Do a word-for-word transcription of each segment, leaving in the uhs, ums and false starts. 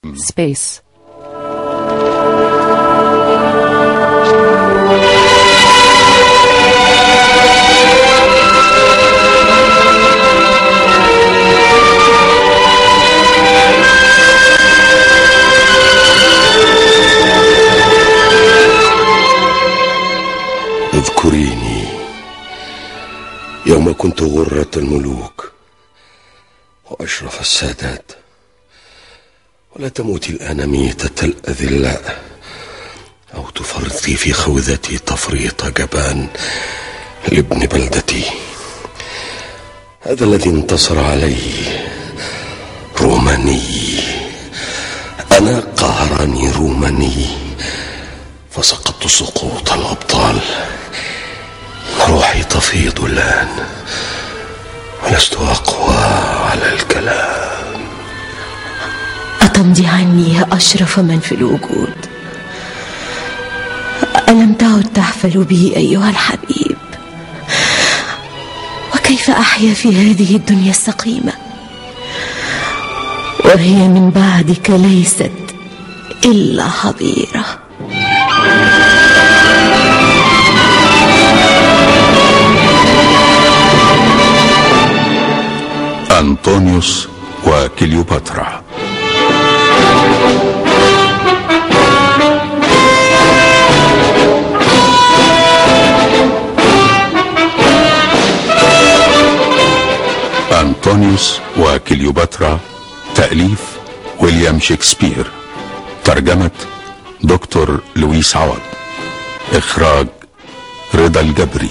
Space. اذكريني يوم كنت غرة الملوك وأشرف السادات، ولا تموتي الآن ميتة الأذلاء أو تفرطي في خوذتي تفريط جبان لابن بلدتي. هذا الذي انتصر عليه روماني، أنا قهرني روماني فسقطت سقوط الأبطال. روحي تفيض الآن ولست أقوى على الكلام. أتمضي عني يا أشرف من في الوجود؟ ألم تعد تحفل بي أيها الحبيب؟ وكيف أحيا في هذه الدنيا السقيمة وهي من بعدك ليست إلا حظيرة؟ أنطونيوس وكليوباترا. أنطونيوس وكليوباترا، تأليف ويليام شكسبير، ترجمة دكتور لويس عوض، إخراج رضا الجبري.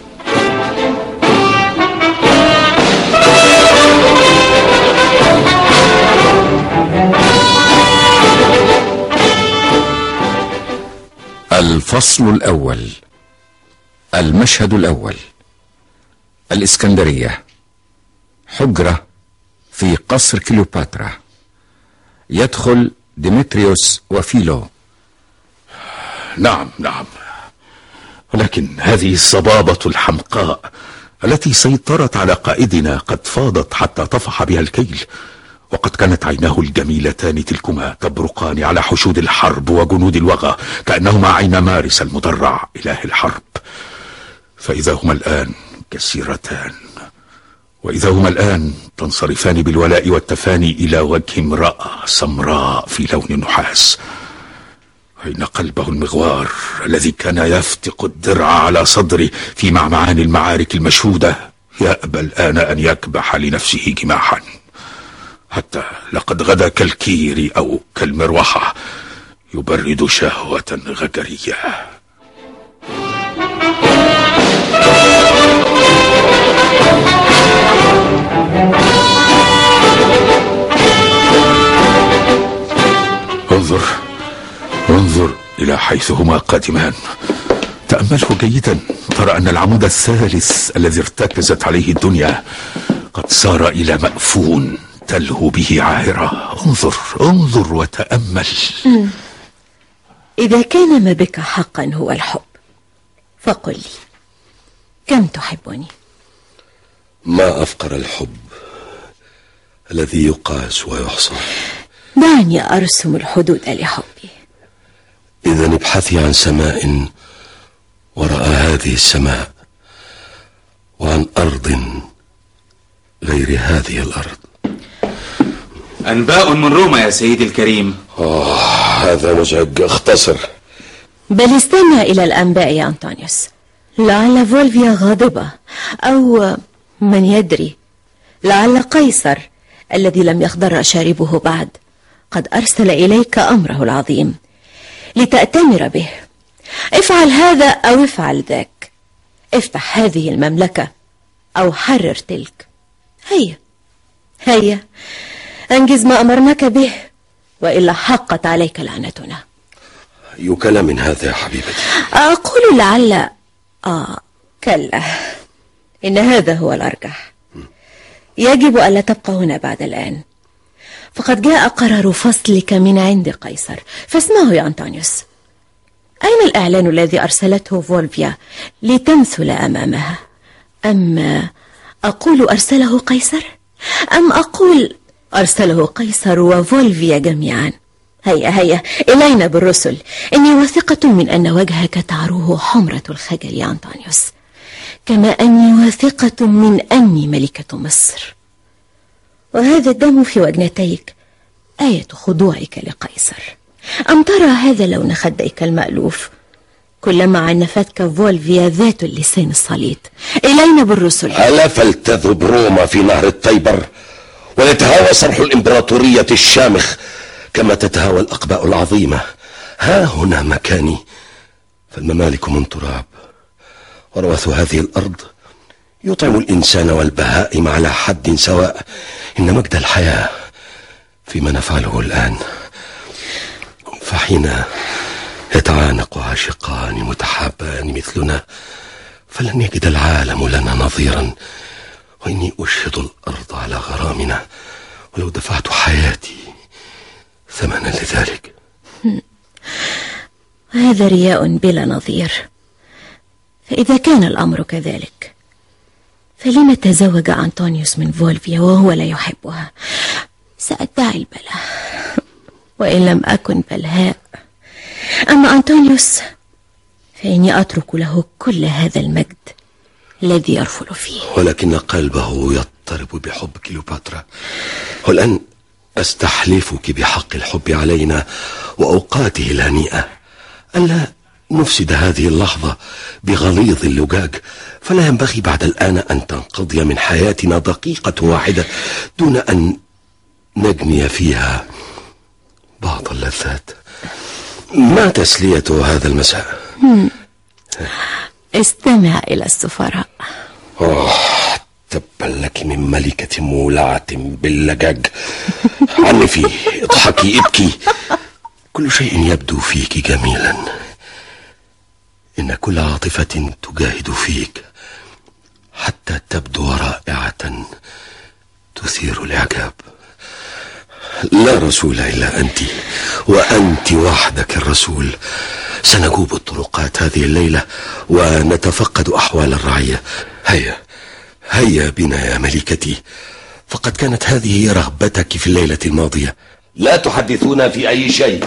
الفصل الأول. المشهد الأول. الإسكندرية، حجرة في قصر كليوباترا. يدخل ديمتريوس وفيلو. نعم نعم، ولكن هذه الصبابة الحمقاء التي سيطرت على قائدنا قد فاضت حتى طفح بها الكيل، وقد كانت عيناه الجميلتان تلكما تبرقان على حشود الحرب وجنود الوغى كأنهما عين مارس المدرع إله الحرب. فإذا هما الآن كسيرتان، وإذا هما الآن تنصرفان بالولاء والتفاني إلى وجه امرأة سمراء في لون النحاس. أين قلبه المغوار الذي كان يفتق الدرع على صدره في معمعان المعارك المشهودة، يأبى الآن أن يكبح لنفسه جماحا، حتى لقد غدا كالكير أو كالمروحة يبرد شهوة غجرية. انظر انظر إلى حيث هما قادمان، تأمله جيدا، ترى أن العمود الثالث الذي ارتكزت عليه الدنيا قد صار إلى مأفون تلهو به عاهرة. انظر انظر وتأمل. مم. إذا كان ما بك حقا هو الحب فقل لي، كم تحبني؟ ما أفقر الحب الذي يقاس ويحصى. دعني أرسم الحدود لحبي. إذا ابحثي عن سماء وراء هذه السماء، وعن أرض غير هذه الأرض. أنباء من روما يا سيدي الكريم. آه هذا مزعج، اختصر. بل استمع إلى الأنباء يا أنطونيوس، لعل فولفيا غاضبة، أو من يدري، لعل قيصر الذي لم يخضر شاربه بعد قد أرسل إليك أمره العظيم لتأتمر به. افعل هذا أو افعل ذاك، افتح هذه المملكة أو حرر تلك. هيا هيا أنجز ما أمرناك به، وإلا حقت عليك لعنتنا. أي كلام هذا يا حبيبتي؟ أقول لعل آه كلا، إن هذا هو الأرجح. يجب ألا تبقى هنا بعد الآن، فقد جاء قرار فصلك من عند قيصر، فاسمعه يا أنطونيوس. أين الإعلان الذي أرسلته فولفيا لتمثل أمامها؟ أم أقول أرسله قيصر؟ أم أقول أرسله قيصر وفولفيا جميعا. هيا هيا إلينا بالرسل، إني واثقة من أن وجهك تعروه حمرة الخجل يا أنطونيوس، كما أني واثقة من أني ملكة مصر، وهذا الدم في وجنتيك آية خضوعك لقيصر. أم ترى هذا لون خديك المألوف؟ كلما عنفتك فولفيا ذات اللسان الصليط. إلينا بالرسل. ألا فلتذهب روما في نهر التيبر ولتهاوى صرح الإمبراطورية الشامخ كما تتهاوى الأقباء العظيمة. ها هنا مكاني، فالممالك من تراب، وروث هذه الأرض يطعم الإنسان والبهائم على حد سواء. إن مجد الحياة فيما نفعله الآن، فحين يتعانق عاشقان متحابان مثلنا فلن يجد العالم لنا نظيرا. وإني أشهد الأرض على غرامنا ولو دفعت حياتي ثمنا لذلك. هذا رياء بلا نظير. فإذا كان الأمر كذلك فلما تزوج أنطونيوس من فولفيا وهو لا يحبها؟ سأدعي البلاء وإن لم أكن بلهاء. أما أنطونيوس فإني أترك له كل هذا المجد الذي يرفل فيه، ولكن قلبه يضطرب بحب كليوباترا. والآن أستحلفك بحق الحب علينا وأوقاته الهنيئة ألا نفسد هذه اللحظة بغليظ اللجاج، فلا ينبغي بعد الآن أن تنقضي من حياتنا دقيقة واحدة دون أن نجني فيها بعض اللذات. ما تسلية هذا المساء؟ استمع إلى السفراء. أوه، تبا لك من ملكة مولعة باللجاج. عنفي، اضحكي، ابكي، كل شيء يبدو فيك جميلا. إن كل عاطفة تجاهد فيك حتى تبدو رائعة تثير الإعجاب. لا رسول إلا أنت، وأنت وحدك الرسول. سنجوب الطرقات هذه الليلة ونتفقد أحوال الرعية. هيا هيا بنا يا ملكتي، فقد كانت هذه رغبتك في الليلة الماضية. لا تحدثونا في أي شيء.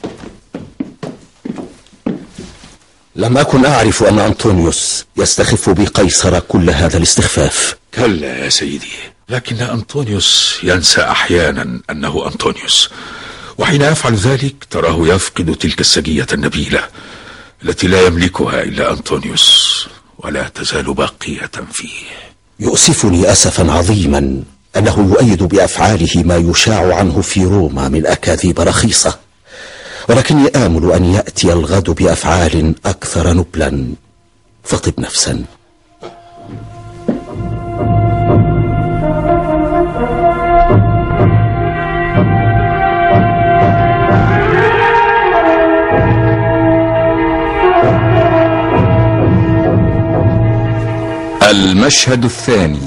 لم أكن أعرف أن أنطونيوس يستخف بقيصر كل هذا الاستخفاف. كلا يا سيدي، لكن أنطونيوس ينسى أحيانا أنه أنطونيوس، وحين يفعل ذلك تراه يفقد تلك السجية النبيلة التي لا يملكها إلا أنطونيوس ولا تزال باقية فيه. يؤسفني أسفا عظيما أنه يؤيد بأفعاله ما يشاع عنه في روما من أكاذيب رخيصة، ولكني آمل أن يأتي الغد بأفعال أكثر نبلا. فطب نفسا. المشهد الثاني.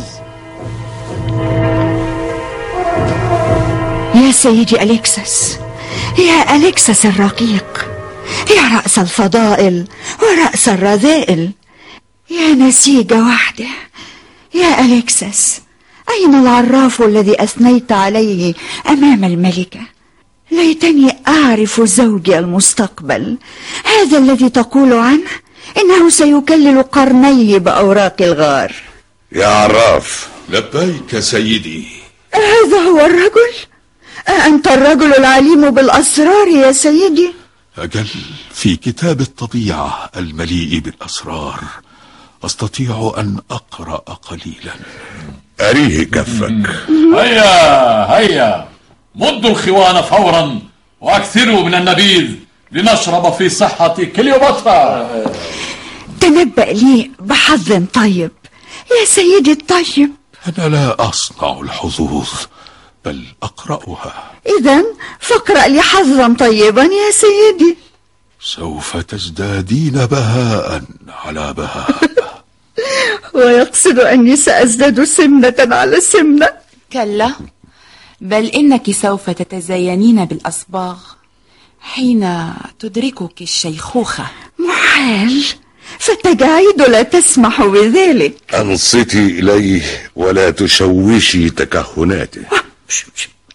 يا سيدي أليكسس، يا أليكسس الرقيق، يا رأس الفضائل ورأس الرذائل، يا نسيج وحده، يا أليكسس، أين العراف الذي أثنيت عليه أمام الملكة؟ ليتني أعرف زوجي المستقبل، هذا الذي تقول عنه إنه سيكلل قرنيه بأوراق الغار. يا عراف. لبيك سيدي. هذا هو الرجل؟ أنت الرجل العليم بالأسرار يا سيدي؟ أجل، في كتاب الطبيعة المليء بالأسرار أستطيع أن أقرأ قليلا. أريه كفك. هيا هيا، مدوا الخوان فورا وأكثروا من النبيذ لنشرب في صحة كليوباترا. تنبأ لي بحظ طيب يا سيدي الطيب. أنا لا أصنع الحظوظ بل أقرأها. إذن فاقرأ لي حظا طيبا يا سيدي. سوف تزدادين بهاء على بهاء. ويقصد أني سأزداد سمنة على سمنة. كلا، بل إنك سوف تتزينين بالأصباغ حين تدركك الشيخوخة. محال، فالتجاعيد لا تسمح بذلك. أنصتي إليه ولا تشوشي تكهناته.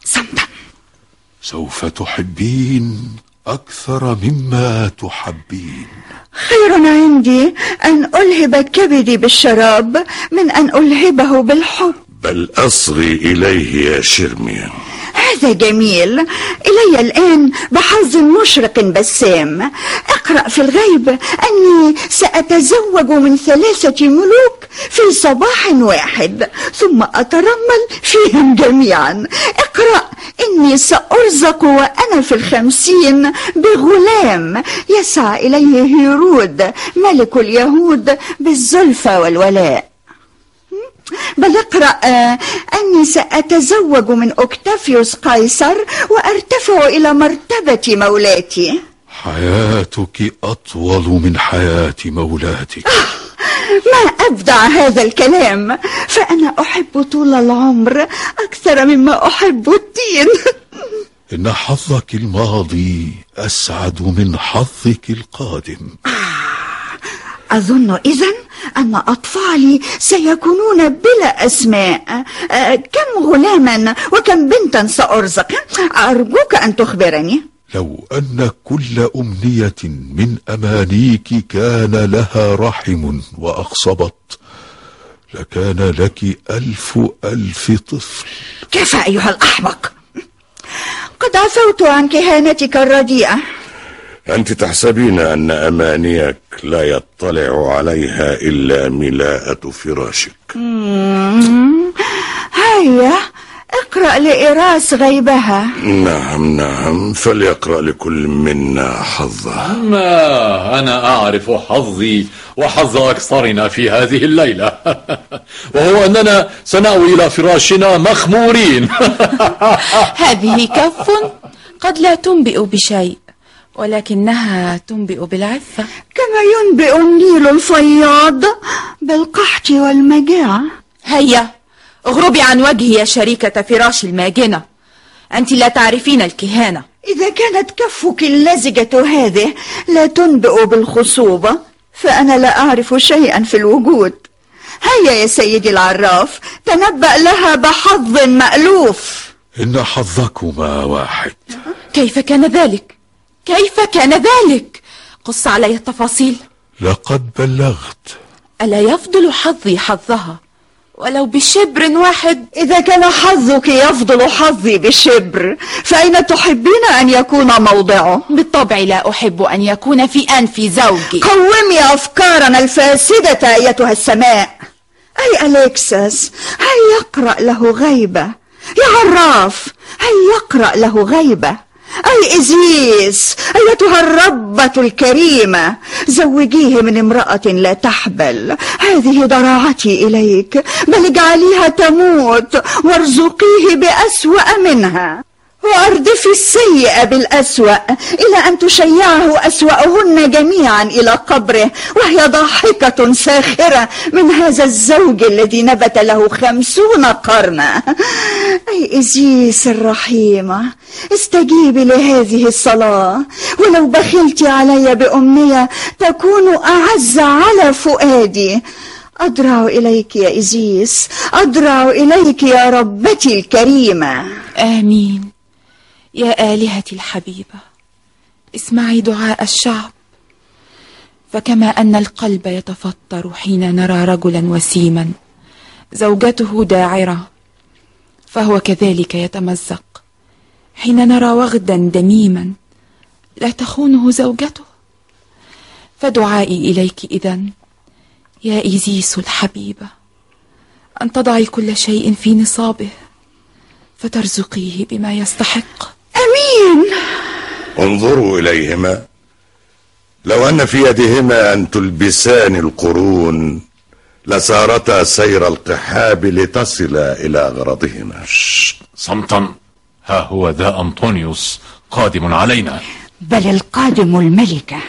صمتا. سوف تحبين أكثر مما تحبين. خير عندي أن ألهب كبدي بالشراب من أن ألهبه بالحب. بل أصغي إليه يا شرمي. هذا جميل. إلي الآن بحظ مشرق بسام. اقرأ في الغيب أني سأتزوج من ثلاثة ملوك في صباح واحد ثم أترمل فيهم جميعا. اقرأ إني سأرزق وأنا في الخمسين بغلام يسعى إليه هيرود ملك اليهود بالزلفى والولاء. بل اقرأ أني سأتزوج من أوكتافيوس قيصر وأرتفع إلى مرتبة مولاتي. حياتك أطول من حياة مولاتك. ما أبدع هذا الكلام، فأنا أحب طول العمر أكثر مما أحب الدين. إن حظك الماضي أسعد من حظك القادم. أظن إذن أن أطفالي سيكونون بلا أسماء. أه كم غلاما وكم بنتا سأرزق؟ أرجوك أن تخبرني. لو أن كل أمنية من أمانيك كان لها رحم وأخصبت لكان لك ألف ألف طفل. كيف أيها الأحمق؟ قد عفوت عن كهانتك الرديئة. أنت تحسبين أن أمانيك لا يطلع عليها إلا ملاءة فراشك. هيا اقرأ لإراس غيبها. نعم نعم، فليقرأ لكل منا حظه. ما أنا أعرف حظي وحظ أكثرنا في هذه الليلة، وهو أننا سنأوي إلى فراشنا مخمورين. هذه كف قد لا تنبئ بشيء، ولكنها تنبئ بالعفة، كما ينبئ النيل الفياض بالقحط والمجاعة. هيا اغربي عن وجهي يا شريكة فراش الماجنة، أنت لا تعرفين الكهانة. إذا كانت كفك اللزجة هذه لا تنبئ بالخصوبة فأنا لا أعرف شيئا في الوجود. هيا يا سيدي العراف، تنبأ لها بحظ مألوف. إن حظكما واحد. كيف كان ذلك؟ كيف كان ذلك؟ قص علي التفاصيل. لقد بلغت. ألا يفضل حظي حظها ولو بشبر واحد؟ إذا كان حظك يفضل حظي بشبر فأين تحبين أن يكون موضعه؟ بالطبع لا أحب أن يكون في أنف زوجي. قومي أفكارنا الفاسدة أيتها السماء. أي أليكساس، هل يقرأ له غيبة؟ يا عراف، هل يقرأ له غيبة؟ أي إزيس أيتها الربة الكريمة، زوجيه من امرأة لا تحبل. هذه ضراعتي إليك، بل اجعليها تموت وارزقيه بأسوأ منها، وأردفي السيئة بالأسوأ إلى أن تشيعه أسوأهن جميعا إلى قبره وهي ضاحكة ساخرة من هذا الزوج الذي نبت له خمسون قرنا. أي إزيس الرحيمة، استجيبي لهذه الصلاة، ولو بخلت علي بأمنية تكون أعز على فؤادي. أضرع إليك يا إزيس، أضرع إليك يا ربتي الكريمة. آمين يا آلهتي الحبيبة، اسمعي دعاء الشعب. فكما أن القلب يتفطر حين نرى رجلا وسيما زوجته داعرة، فهو كذلك يتمزق حين نرى وغدا دميما لا تخونه زوجته. فدعائي إليك إذن يا إيزيس الحبيبة أن تضعي كل شيء في نصابه فترزقيه بما يستحق. أمين. انظروا إليهما، لو أن في يدهما أن تلبسان القرون لسارتا سير القحاب لتصلا إلى غرضهما. صمتا، ها هو ذا أنطونيوس قادم علينا. بل القادم الملكة.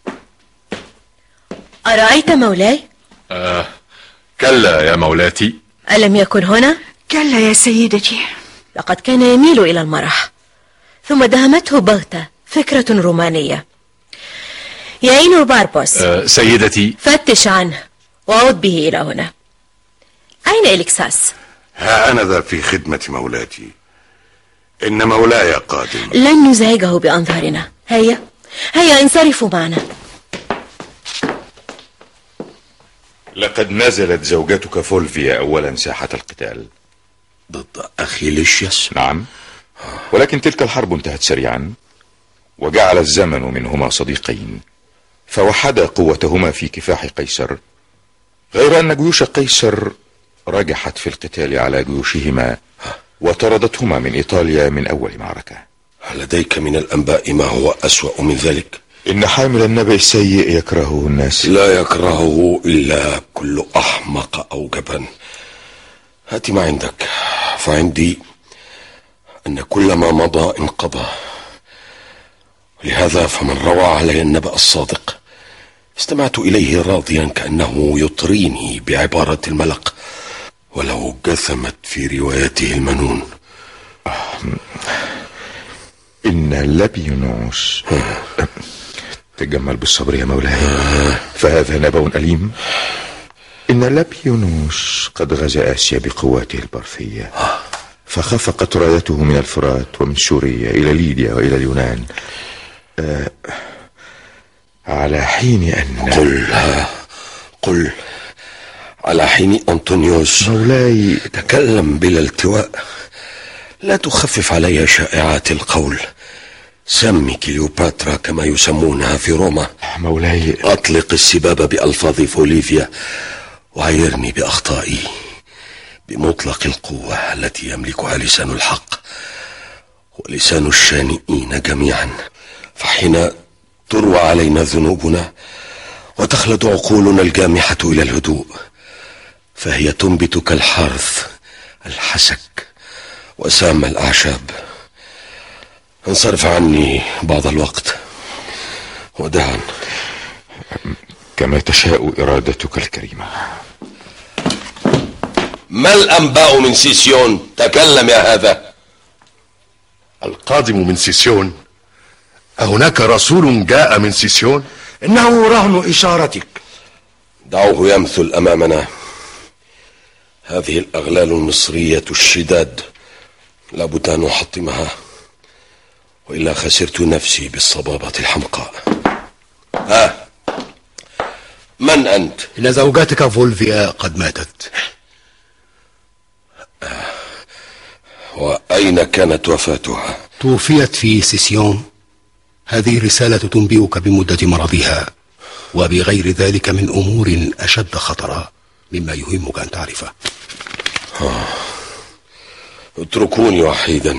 أرأيت مولاي؟ آه كلا يا مولاتي. ألم يكن هنا؟ كلا يا سيدتي. لقد كان يميل إلى المرح، ثم دهمته بغتة فكرة رومانية. يا إينو باربوس. آه سيدتي. فتش عنه وعود به إلى هنا. أين إليكساس؟ ها أنا ذا في خدمة مولاتي. إن مولاي قادم. لن نزعجه بأنظارنا. هيا هيا انصرفوا معنا. لقد نزلت زوجتك فولفيا أولا ساحة القتال ضد أخي ليشياس. نعم، ولكن تلك الحرب انتهت سريعا، وجعل الزمن منهما صديقين، فوحدا قوتهما في كفاح قيصر، غير أن جيوش قيصر رجحت في القتال على جيوشهما وطردتهما من إيطاليا من أول معركة. هل لديك من الأنباء ما هو أسوأ من ذلك؟ إن حامل النبأ السيء يكرهه الناس. لا يكرهه إلا كل أحمق أو جبان. هات ما عندك، فعندي أن كل ما مضى انقضى، لهذا فمن روى علي النبأ الصادق استمعت إليه راضيا كأنه يطريني بعبارة الملق، ولو جثمت في روايته المنون. إن لابيونوس تجمل بالصبر يا مولاي، فهذا نبأ أليم. إن لابيونوس قد غزا آسيا بقواته البرثية، فخفقت رايته من الفرات ومن سوريا إلى ليديا وإلى اليونان، أه على حين أن قل قل على حين أنطونيوس. مولاي تكلم بلا التواء، لا تخفف علي شائعات القول. سمي كليوباترا كما يسمونها في روما. مولاي أطلق السباب بألفاظ فوليفيا وعيرني بأخطائي بمطلق القوة التي يملكها لسان الحق ولسان الشانئين جميعا. فحين تروى علينا ذنوبنا وتخلد عقولنا الجامحة إلى الهدوء، فهي تنبت كالحرث الحسك وسام الأعشاب. انصرف عني بعض الوقت وداعا. كما تشاء إرادتك الكريمة. ما الأنباء من سيسيون؟ تكلم يا هذا. القادم من سيسيون؟ أهناك رسول جاء من سيسيون؟ إنه رهن إشارتك. دعوه يمثل أمامنا. هذه الأغلال المصرية الشداد لابد أن أحطمها، وإلا خسرت نفسي بالصبابة الحمقاء. ها، من أنت؟ إن زوجتك فولفيا قد ماتت. وأين كانت وفاتها؟ توفيت في سيسيون. هذه رسالة تنبئك بمدة مرضها وبغير ذلك من أمور أشد خطرا مما يهمك أن تعرفه. آه. اتركوني وحيدا.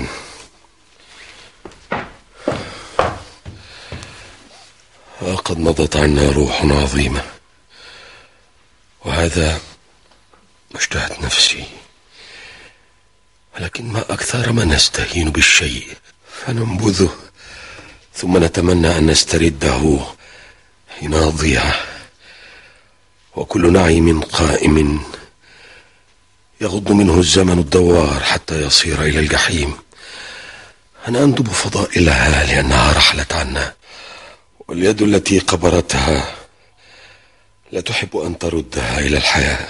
لقد مضت عنا روح عظيمة، وهذا ما اشتهت نفسي. ولكن ما أكثر ما نستهين بالشيء فننبذه، ثم نتمنى أن نسترده حين أضيع. وكل نعيم قائم يغض منه الزمن الدوار حتى يصير إلى الجحيم. أنا أندب فضائلها لأنها رحلت عنا، واليد التي قبرتها لا تحب أن تردها إلى الحياة.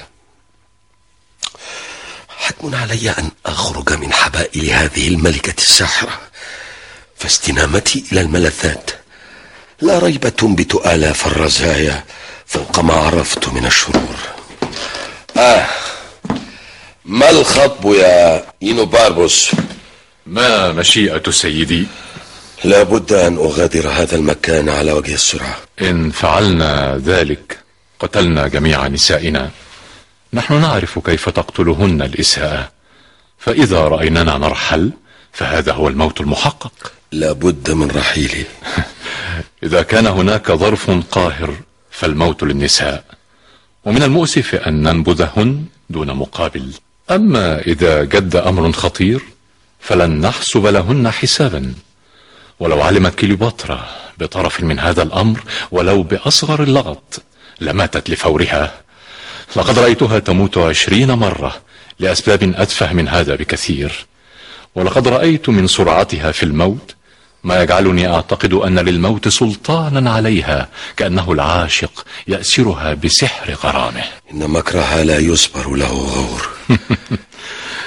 حتم علي أن أخرج من حبائل هذه الملكة الساحرة، فاستنامتي إلى الملذات لا ريب تنبت آلاف الرزايا فوق ما عرفت من الشرور. آه ما الخطب يا إينوباربوس؟ ما مشيئة سيدي؟ لا بد أن أغادر هذا المكان على وجه السرعة. إن فعلنا ذلك قتلنا جميع نسائنا. نحن نعرف كيف تقتلهن الإساءة، فإذا رأيننا نرحل فهذا هو الموت المحقق. لا بد من رحيلي. إذا كان هناك ظرف قاهر فالموت للنساء، ومن المؤسف أن ننبذهن دون مقابل. أما إذا جد أمر خطير فلن نحسب لهن حسابا. ولو علمت كليوباترا بطرف من هذا الأمر ولو بأصغر اللغط لماتت لفورها. لقد رأيتها تموت عشرين مرة لأسباب أتفه من هذا بكثير، ولقد رأيت من سرعتها في الموت ما يجعلني أعتقد أن للموت سلطانا عليها، كأنه العاشق يأسرها بسحر غرامه. إن مكرها لا يصبر له غور.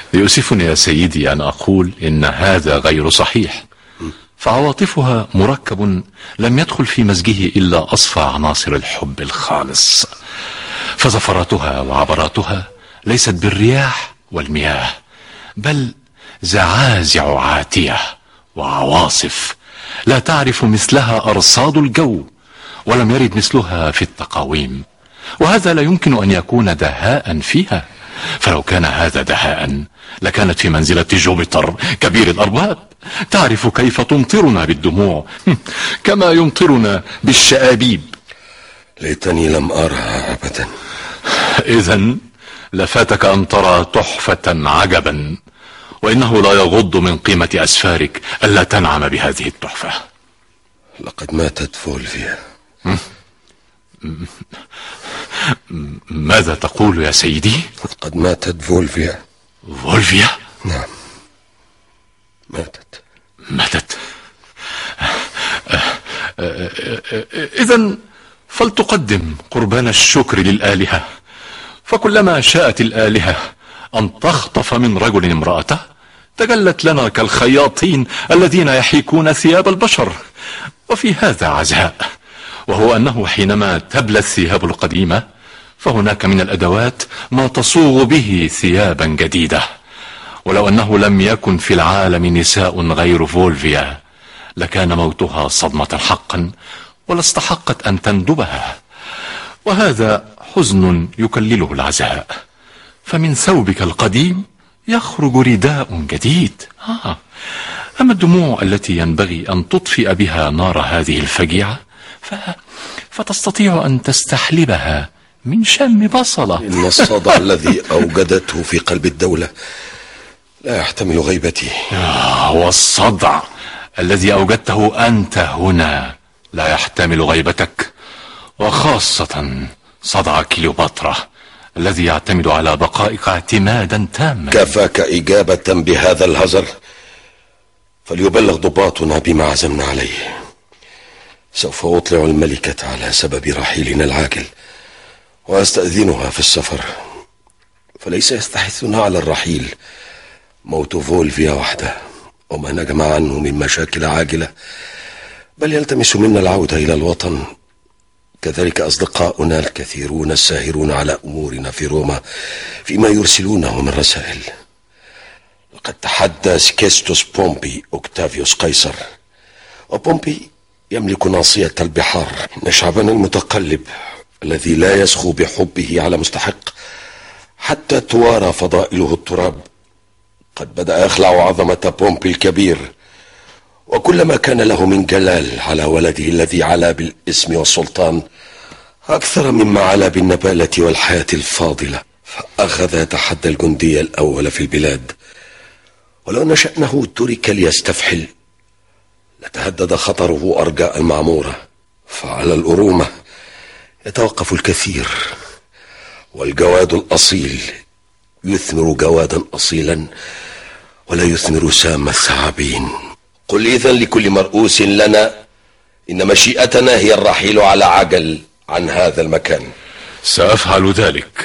يؤسفني يا سيدي أن أقول إن هذا غير صحيح، فعواطفها مركب لم يدخل في مزجه إلا أصفى عناصر الحب الخالص، فزفراتها وعبراتها ليست بالرياح والمياه، بل زعازع عاتية وعواصف لا تعرف مثلها أرصاد الجو، ولم يرد مثلها في التقاويم، وهذا لا يمكن أن يكون دهاء فيها، فلو كان هذا دهاء لكانت في منزلة جوبيتر كبير الأرباب، تعرف كيف تمطرنا بالدموع كما يمطرنا بالشآبيب. ليتني لم أرها أبدا. إذن لفاتك أن ترى تحفة عجبا، وإنه لا يغض من قيمة أسفارك ألا تنعم بهذه التحفة. لقد ماتت فولفيا. ماذا تقول يا سيدي؟ قد ماتت فولفيا. فولفيا؟ نعم، ماتت ماتت. إذن فلتقدم قربان الشكر للآلهة، فكلما شاءت الآلهة أن تخطف من رجل امرأته تجلت لنا كالخياطين الذين يحيكون ثياب البشر. وفي هذا عزاء، وهو أنه حينما تبلى الثياب القديمة فهناك من الأدوات ما تصوغ به ثيابا جديدة، ولو أنه لم يكن في العالم نساء غير فولفيا لكان موتها صدمة حقا ولاستحقت أن تندبها. وهذا حزن يكلله العزاء، فمن ثوبك القديم يخرج رداء جديد. آه. أما الدموع التي ينبغي أن تطفئ بها نار هذه الفجيعة ف... فتستطيع أن تستحلبها من شم بصلة. إن الصدع الذي أوجدته في قلب الدولة لا يحتمل غيبتي. آه، والصدع الذي أوجدته أنت هنا لا يحتمل غيبتك، وخاصة صدع كليوباترا الذي يعتمد على بقائك اعتمادا تاما. كفاك إجابة بهذا الهزر، فليبلغ ضباطنا بما عزمنا عليه. سوف أطلع الملكة على سبب رحيلنا العاجل وأستأذنها في السفر، فليس يستحثنا على الرحيل موت فولفيا وحده وما نجمع عنه من مشاكل عاجلة، بل يلتمس منا العودة إلى الوطن. كذلك أصدقاؤنا الكثيرون الساهرون على أمورنا في روما فيما يرسلونه من رسائل. لقد تحدى سكيستوس بومبي أوكتافيوس قيصر، وبومبي يملك ناصية البحار. إن شعبنا المتقلب الذي لا يسخو بحبه على مستحق حتى توارى فضائله التراب قد بدأ يخلع عظمة بومبي الكبير، وكلما كان له من جلال على ولده الذي علا بالاسم والسلطان أكثر مما علا بالنبالة والحياة الفاضلة، فأخذ يتحدى الجندي الأول في البلاد. ولو أن شأنه ترك ليستفحل لتهدد خطره أرجاء المعمورة، فعلى الأرومة يتوقف الكثير، والجواد الأصيل يثمر جوادا أصيلا ولا يثمر سام الثعابين. قل إذن لكل مرؤوس لنا إن مشيئتنا هي الرحيل على عجل عن هذا المكان. سأفعل ذلك.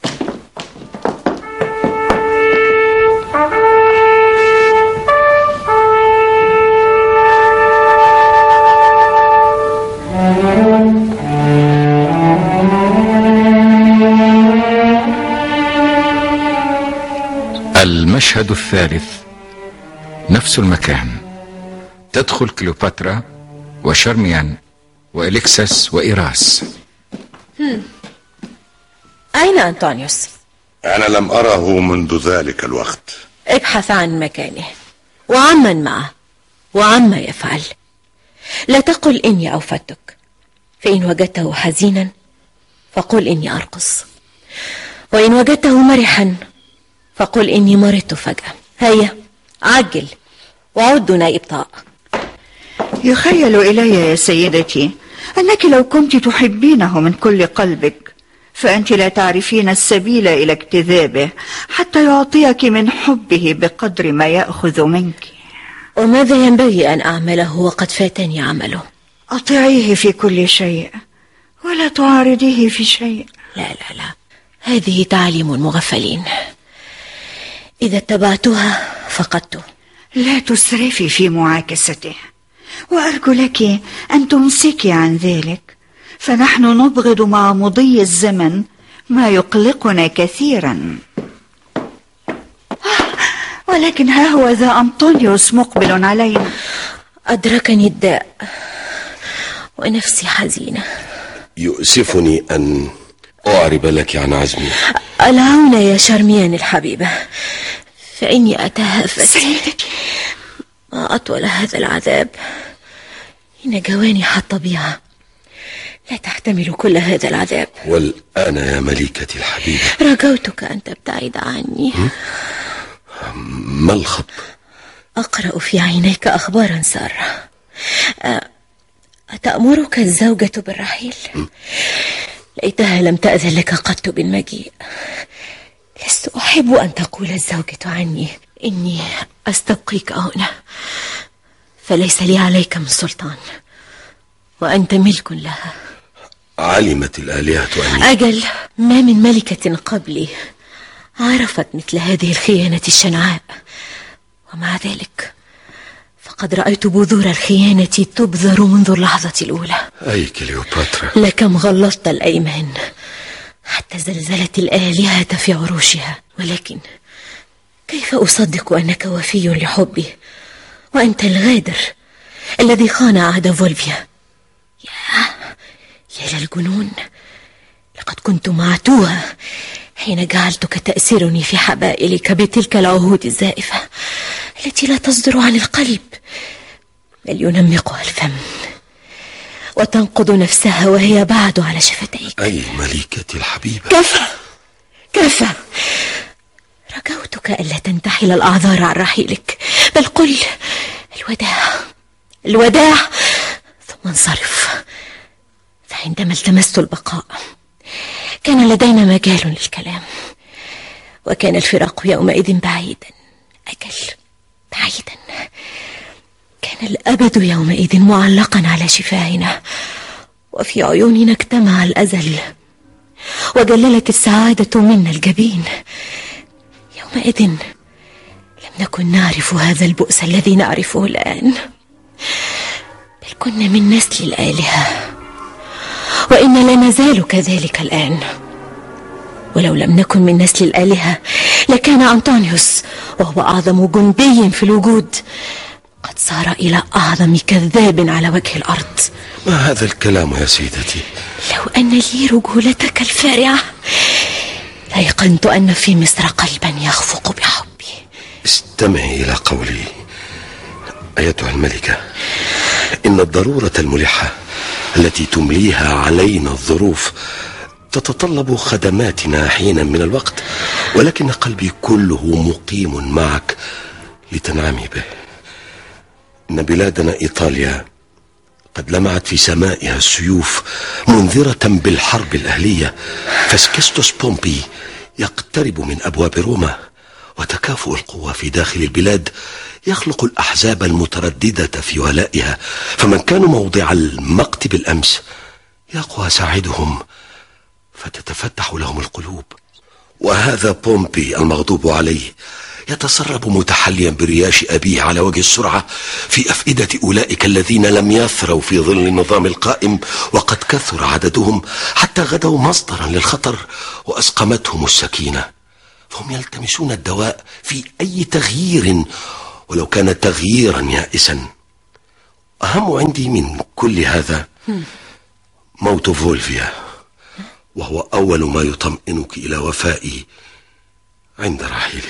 المشهد الثالث، نفس المكان. تدخل كليوباترا وشرميان وإليكسس وإيراس. هم. أين أنطونيوس؟ أنا لم أره منذ ذلك الوقت. ابحث عن مكانه وعمن معه وعما يفعل. لا تقل إني أوفدتك، فإن وجدته حزينا فقل إني أرقص، وإن وجدته مرحا فقل إني مرضت فجأة. هيا عجل وعد دون إبطاء. يخيل إلي يا سيدتي أنك لو كنت تحبينه من كل قلبك فأنت لا تعرفين السبيل إلى اجتذابه حتى يعطيك من حبه بقدر ما يأخذ منك. وماذا ينبغي أن أعمله وقد فاتني عمله؟ أطيعيه في كل شيء ولا تعارضيه في شيء. لا لا لا، هذه تعليم المغفلين. إذا اتبعتها فقدته. لا تسرفي في معاكسته، وأرجو لك أن تمسكي عن ذلك، فنحن نبغض مع مضي الزمن ما يقلقنا كثيرا. ولكن ها هو ذا أنطونيوس مقبل علينا. أدركني الداء ونفسي حزينة. يؤسفني أن أعرب لك عن عزمي. العون يا شرميان الحبيبة، فإني أتهافت. سيدتي، ما أطول هذا العذاب، إن جوانح الطبيعة لا تحتمل كل هذا العذاب. والآن يا مليكتي الحبيبة، رجوتك أن تبتعد عني. ما الخط؟ أقرأ في عينيك أخبارا سارة. أتأمرك الزوجة بالرحيل؟ ليتها لم تأذن لك قط بالمجيء. لست أحب أن تقول الزوجة عني إني أستبقيك هنا، فليس لي عليك من سلطان، وأنت ملك لها. علمت الآلهة أني أجل، ما من ملكة قبلي عرفت مثل هذه الخيانة الشنعاء، ومع ذلك فقد رأيت بذور الخيانة تبذر منذ اللحظة الأولى. أي كليوباترا، لكم غلطت الأيمان حتى زلزلت الآلهة في عروشها. ولكن كيف أصدق أنك وفي لحبي وأنت الغادر الذي خان عهد فولفيا؟ يا يا للجنون، لقد كنت معتوها حين جعلتك تأسرني في حبائلك بتلك العهود الزائفة التي لا تصدر عن القلب بل ينمقها الفم وتنقض نفسها وهي بعد على شفتيك. أي مليكتي الحبيبة، كفى كفى، رجوتك ألا تنتحل الأعذار عن رحيلك، بل قل الوداع الوداع ثم انصرف. فعندما التمست البقاء كان لدينا مجال للكلام، وكان الفراق يومئذ بعيدا، أجل بعيدا. كان الأبد يومئذ معلقا على شفاهنا، وفي عيوننا اجتمع الأزل، وجللت السعادة منا الجبين. يومئذ لم نكن نعرف هذا البؤس الذي نعرفه الآن، بل كنا من نسل الآلهة، وإن لا نزال كذلك الآن. ولو لم نكن من نسل الآلهة لكان أنطونيوس، وهو أعظم جندي في الوجود، قد صار إلى أعظم كذاب على وجه الأرض. ما هذا الكلام يا سيدتي؟ لو أن لي رجولتك الفارعة لأيقنت أن في مصر قلبا يخفق بحبي. استمعي إلى قولي أيتها الملكة، إن الضرورة الملحة التي تمليها علينا الظروف تتطلب خدماتنا حينا من الوقت، ولكن قلبي كله مقيم معك لتنعمي به. إن بلادنا إيطاليا قد لمعت في سمائها السيوف منذرة بالحرب الأهلية، فسكستوس بومبي يقترب من أبواب روما، وتكافؤ القوى في داخل البلاد يخلق الأحزاب المترددة في ولائها، فمن كانوا موضع المقت بالأمس يقوى ساعدهم فتتفتح لهم القلوب. وهذا بومبي المغضوب عليه يتسرب متحليا برياش أبيه على وجه السرعة في أفئدة أولئك الذين لم يثروا في ظل النظام القائم، وقد كثر عددهم حتى غدوا مصدرا للخطر وأسقمتهم السكينة، فهم يلتمسون الدواء في أي تغيير ولو كان تغييرا يائسا. أهم عندي من كل هذا موت فولفيا، وهو أول ما يطمئنك إلى وفائي عند رحيلي.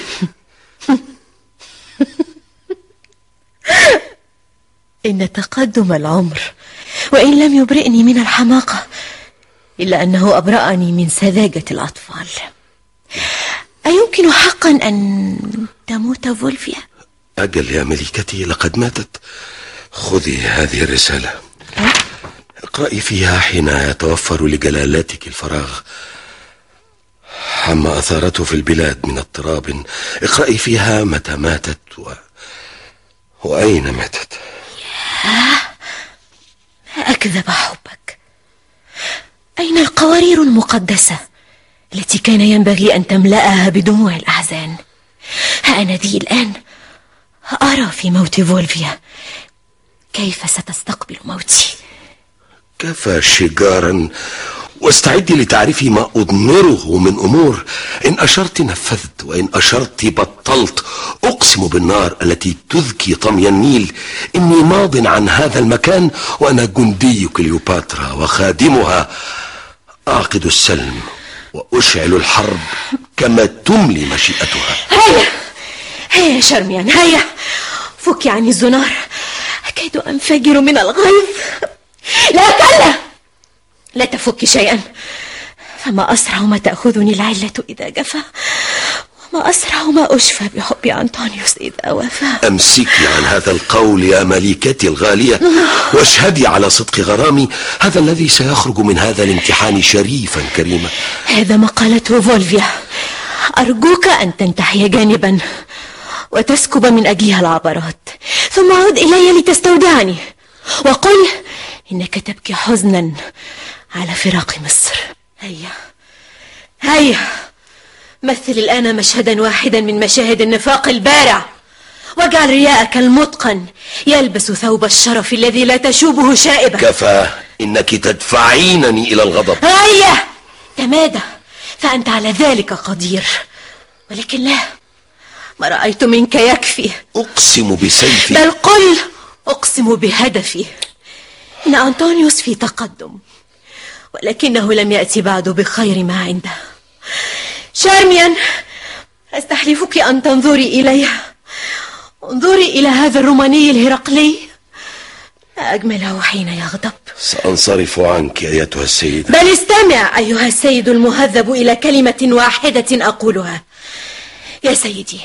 إن تقدم العمر وإن لم يبرئني من الحماقة إلا أنه أبرأني من سذاجة الأطفال. أيمكن حقا أن تموت فولفيا؟ أجل يا ملكتي، لقد ماتت. خذي هذه الرسالة، اقرأي فيها حين يتوفر لجلالتك الفراغ عما أثارته في البلاد من اضطراب. اقرأي فيها متى ماتت و... وأين ماتت. ما أكذب حبك. أين القوارير المقدسة التي كان ينبغي أن تملأها بدموع الأحزان؟ ها أنا ذي الآن أرى في موت فولفيا كيف ستستقبل موتي. كفى شجارا، واستعدي لتعرفي ما أضمره من أمور. إن أشرت نفذت، وإن أشرت بطلت. أقسم بالنار التي تذكي طمي النيل إني ماض عن هذا المكان، وأنا جندي كليوباترا وخادمها. أعقد السلم وأشعل الحرب كما تملي مشيئتها. هيا هيا شرميان، هيا فكي عني الزنار، أكيد أنفجر من الغيظ. لا كلا، لا تفكي شيئا، فما أسرع ما تأخذني العلة إذا جفا، وما أسرع ما أشفى بحب أنطونيوس إذا وفى. أمسكي عن هذا القول يا ملكتي الغالية، واشهدي على صدق غرامي. هذا الذي سيخرج من هذا الامتحان شريفا كريما. هذا ما قالته فولفيا. أرجوك أن تنتحي جانبا وتسكب من أجلها العبرات، ثم عود إلي لتستودعني وقل إنك تبكي حزنا على فراق مصر. هيا هيا مثل الآن مشهدا واحدا من مشاهد النفاق البارع، واجعل رياءك المتقن يلبس ثوب الشرف الذي لا تشوبه شائبة. كفى، إنك تدفعينني إلى الغضب. هيا تمادى، فأنت على ذلك قدير، ولكن لا، ما رأيت منك يكفي. أقسم بسيفي، بل قل أقسم بهدفي. إن أنطونيوس في تقدم، ولكنه لم يأتي بعد بخير ما عنده. شارميان، أستحلفك أن تنظري إلي. انظري إلى هذا الروماني الهرقلي، ما أجمله حين يغضب. سأنصرف عنك أيتها السيدة. بل استمع أيها السيد المهذب إلى كلمة واحدة أقولها. يا سيدي،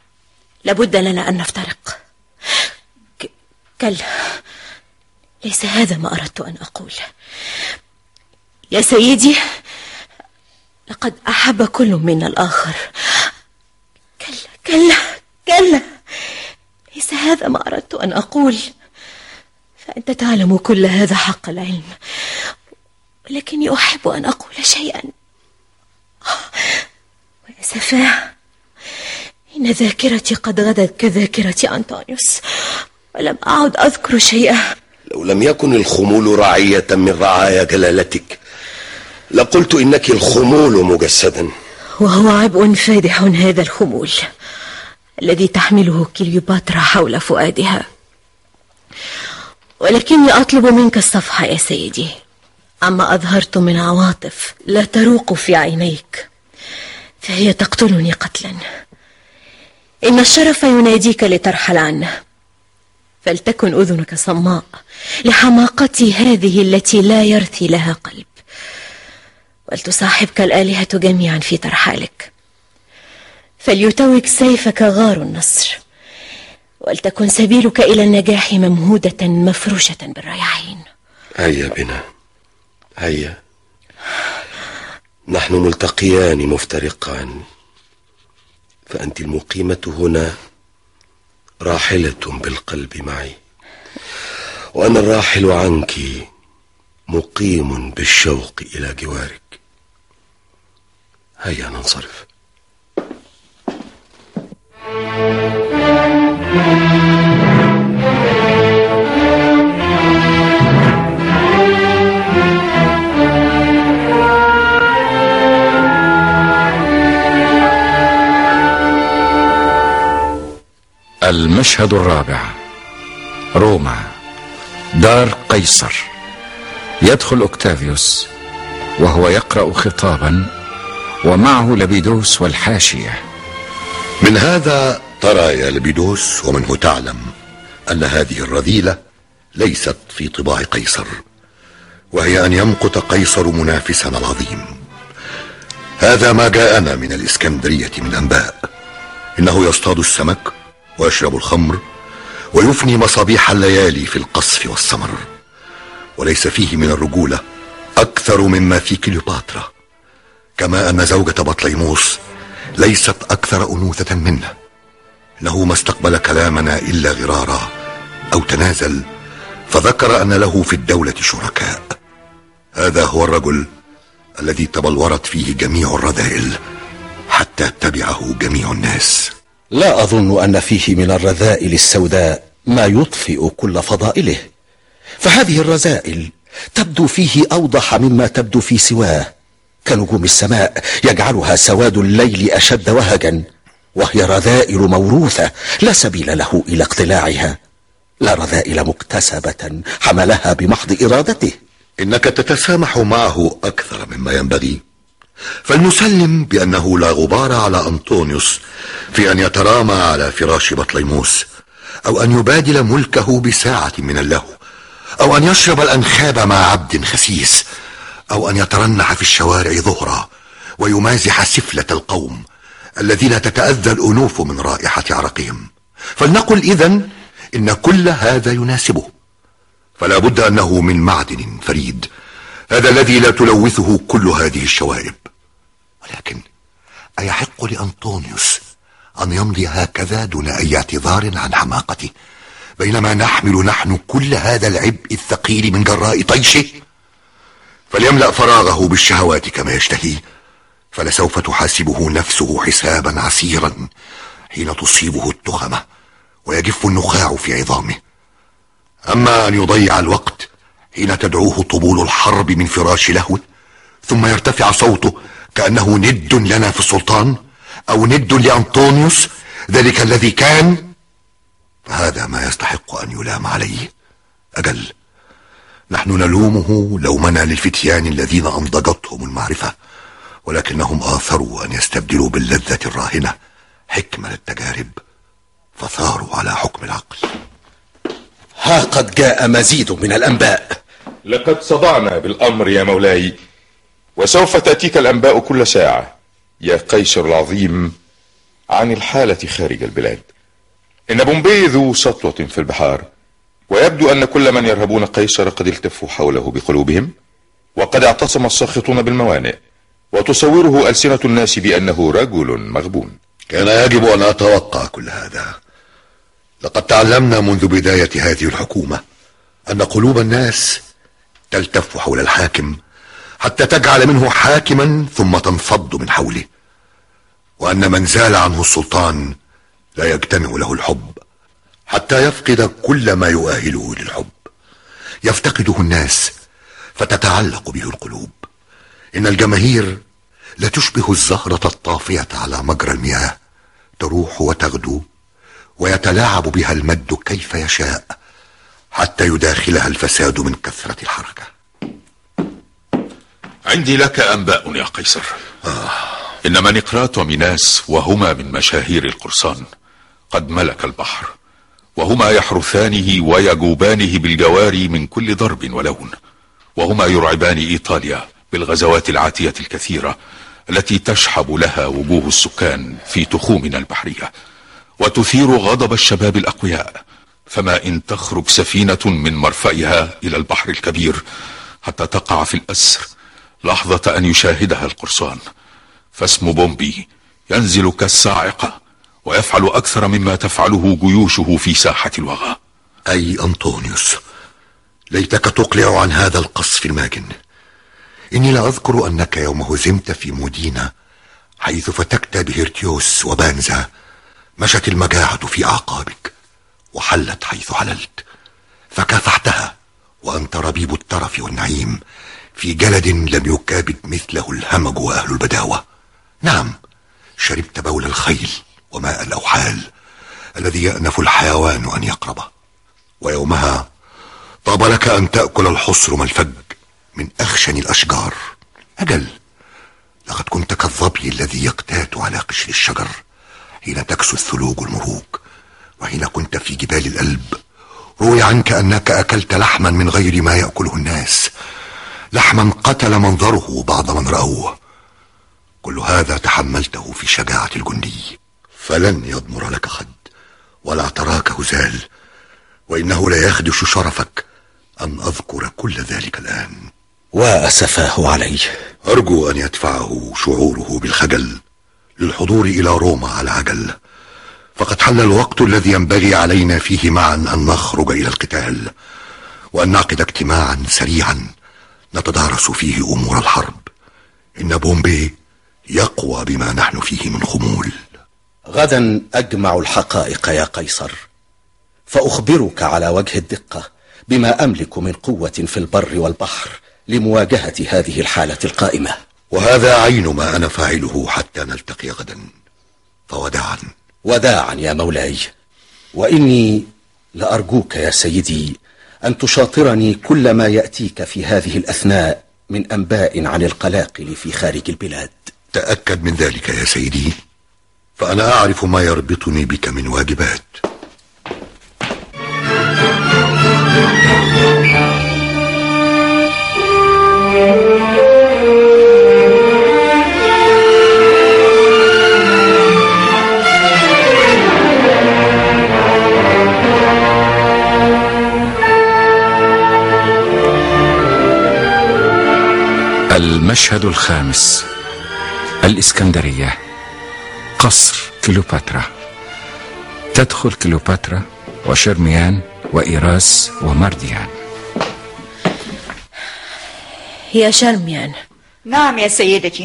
لابد لنا أن نفترق. ك... كلا، ليس هذا ما أردت أن أقول. يا سيدي، لقد أحب كل منا الآخر. كلا كلا كلا، ليس هذا ما أردت أن أقول. فأنت تعلم كل هذا حق العلم، ولكني أحب أن أقول شيئا. وأسفاه، إن ذاكرتي قد غدت كذاكرة أنطونيوس، ولم أعد أذكر شيئا. لو لم يكن الخمول رعية من رعايا جلالتك لقلت إنك الخمول مجسدا. وهو عبء فادح هذا الخمول الذي تحمله كليوباترا حول فؤادها. ولكني أطلب منك الصفح يا سيدي عما أظهرت من عواطف لا تروق في عينيك، فهي تقتلني قتلا. إن الشرف يناديك لترحل عنه، فلتكن أذنك صماء لحماقتي هذه التي لا يرثي لها قلب، ولتصاحبك الآلهة جميعا في ترحالك، فليتوج سيفك غار النصر، ولتكن سبيلك إلى النجاح ممهودة مفروشة بالرياحين. هيا بنا، هيا، نحن ملتقيان مفترقان، فأنت المقيمة هنا راحلة بالقلب معي، وأنا الراحل عنك مقيم بالشوق إلى جوارك. هيا ننصرف. المشهد الرابع. روما، دار قيصر. يدخل أوكتافيوس وهو يقرأ خطابا، ومعه لبيدوس والحاشية. من هذا ترى يا لبيدوس ومنه تعلم أن هذه الرذيلة ليست في طباع قيصر، وهي أن يمقت قيصر منافسنا العظيم. هذا ما جاءنا من الإسكندرية من أنباء. إنه يصطاد السمك ويشرب الخمر ويفني مصابيح الليالي في القصف والسمر، وليس فيه من الرجولة أكثر مما في كليوباترا، كما أن زوجة بطليموس ليست أكثر أنوثة منه. له ما استقبل كلامنا إلا غرارا أو تنازل، فذكر أن له في الدولة شركاء. هذا هو الرجل الذي تبلورت فيه جميع الرذائل حتى تبعه جميع الناس. لا أظن أن فيه من الرذائل السوداء ما يطفئ كل فضائله، فهذه الرذائل تبدو فيه أوضح مما تبدو في سواه، كنجوم السماء يجعلها سواد الليل أشد وهجا، وهي رذائل موروثة لا سبيل له إلى اقتلاعها، لا رذائل مكتسبة حملها بمحض إرادته. إنك تتسامح معه أكثر مما ينبغي، فلنسلم بأنه لا غبار على أنطونيوس في أن يترامى على فراش بطليموس، أو أن يبادل ملكه بساعة من اللهو، أو أن يشرب الأنخاب مع عبد خسيس، أو أن يترنح في الشوارع ظهرا ويمازح سفلة القوم الذين تتأذى الأنوف من رائحة عرقهم. فلنقل إذن إن كل هذا يناسبه، فلا بد أنه من معدن فريد، هذا الذي لا تلوثه كل هذه الشوائب. ولكن أيحق لأنطونيوس أن يمضي هكذا دون أي اعتذار عن حماقته، بينما نحمل نحن كل هذا العبء الثقيل من جراء طيشه؟ فليملأ فراغه بالشهوات كما يشتهي، فلسوف تحاسبه نفسه حسابا عسيرا حين تصيبه التخمة ويجف النخاع في عظامه. أما أن يضيع الوقت حين تدعوه طبول الحرب من فراش لهو، ثم يرتفع صوته كأنه ند لنا في السلطان، أو ند لأنطونيوس ذلك الذي كان، فهذا ما يستحق أن يلام عليه. أجل، نحن نلومه لومنا للفتيان الذين أنضجتهم المعرفة، ولكنهم آثروا أن يستبدلوا باللذة الراهنة حكمة التجارب، فثاروا على حكم العقل. ها قد جاء مزيد من الأنباء. لقد صدعنا بالأمر يا مولاي، وسوف تأتيك الأنباء كل ساعة يا قيصر العظيم عن الحالة خارج البلاد. إن بومبي ذو سطوة في البحار، ويبدو أن كل من يرهبون قيصر قد التفوا حوله بقلوبهم، وقد اعتصم الساخطون بالموانئ، وتصوره ألسنة الناس بأنه رجل مغبون. كان يجب أن أتوقع كل هذا. لقد تعلمنا منذ بداية هذه الحكومة أن قلوب الناس تلتف حول الحاكم حتى تجعل منه حاكما ثم تنفض من حوله، وأن من زال عنه السلطان لا يجتمع له الحب حتى يفقد كل ما يؤهله للحب. يفتقده الناس فتتعلق به القلوب. إن الجماهير لا تشبه الزهرة الطافية على مجرى المياه، تروح وتغدو ويتلاعب بها المد كيف يشاء حتى يداخلها الفساد من كثرة الحركة. عندي لك أنباء يا قيصر. آه. إن منقرات وميناس، وهما من مشاهير القرصان، قد ملك البحر، وهما يحرثانه ويجوبانه بالجواري من كل ضرب ولون، وهما يرعبان إيطاليا بالغزوات العاتية الكثيرة التي تشحب لها وجوه السكان في تخومنا البحرية، وتثير غضب الشباب الأقوياء. فما إن تخرج سفينة من مرفأها إلى البحر الكبير حتى تقع في الأسر لحظة أن يشاهدها القرصان، فاسم بومبي ينزل كالصاعقة ويفعل أكثر مما تفعله جيوشه في ساحة الوغى. أي أنطونيوس، ليتك تقلع عن هذا القصف الماجن. إني لا أذكر أنك يوم هزمت في مودينا حيث فتكت بهرتيوس وبانزا مشت المجاعة في أعقابك وحلت حيث حللت، فكافحتها وأنت ربيب الترف والنعيم في جلد لم يكابد مثله الهمج وأهل البداوة. نعم، شربت بول الخيل وماء الأوحال الذي يأنف الحيوان أن يقربه، ويومها طاب لك أن تأكل الحصر الفج من أخشن الأشجار. أجل، لقد كنت كالظبي الذي يقتات على قشر الشجر حين تكسو الثلوج المروج، وحين كنت في جبال الألب روي عنك أنك أكلت لحما من غير ما يأكله الناس، لحما قتل منظره بعض من رأوه. كل هذا تحملته في شجاعة الجندي، فلن يضمر لك خد ولا تراك هزال، وإنه لا يخدش شرفك أن أذكر كل ذلك الآن. وأسفاه عليه. أرجو أن يدفعه شعوره بالخجل للحضور إلى روما على عجل، فقد حل الوقت الذي ينبغي علينا فيه معا أن نخرج إلى القتال، وأن نعقد اجتماعا سريعا نتدارس فيه أمور الحرب. إن بومبي يقوى بما نحن فيه من خمول. غدا أجمع الحقائق يا قيصر، فأخبرك على وجه الدقة بما أملك من قوة في البر والبحر لمواجهة هذه الحالة القائمة. وهذا عين ما أنا فاعله حتى نلتقي غدا، فوداعا. وداعا يا مولاي. وإني لأرجوك يا سيدي أن تشاطرني كل ما يأتيك في هذه الأثناء من أنباء عن القلاقل في خارج البلاد. تأكد من ذلك يا سيدي، فأنا أعرف ما يربطني بك من واجبات. المشهد الخامس. الإسكندرية، قصر كليوباترا. تدخل كليوباترا وشرميان وإيراس ومارديان. يا شرميان. نعم يا سيدتي.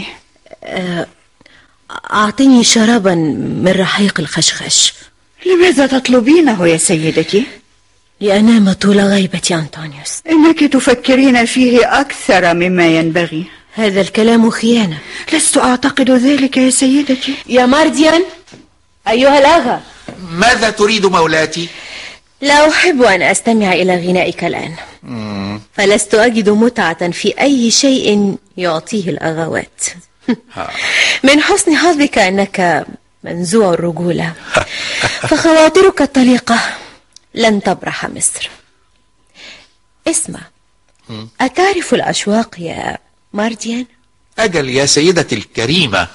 أعطيني شرابا من رحيق الخشخش. لماذا تطلبينه يا سيدتي؟ لأنام طول غيبة أنطونيوس. إنك تفكرين فيه أكثر مما ينبغي. هذا الكلام خيانة. لست أعتقد ذلك يا سيدتي. يا مارديان، أيها الأغا. ماذا تريد مولاتي؟ لا أحب أن أستمع إلى غنائك الآن. مم. فلست أجد متعة في أي شيء يعطيه الأغوات. من حسن حظك أنك منزوع الرجولة، فخواطرك الطليقة لن تبرح مصر. اسمع، أتعرف الأشواق يا مارديان؟ أجل يا سيدتي الكريمة.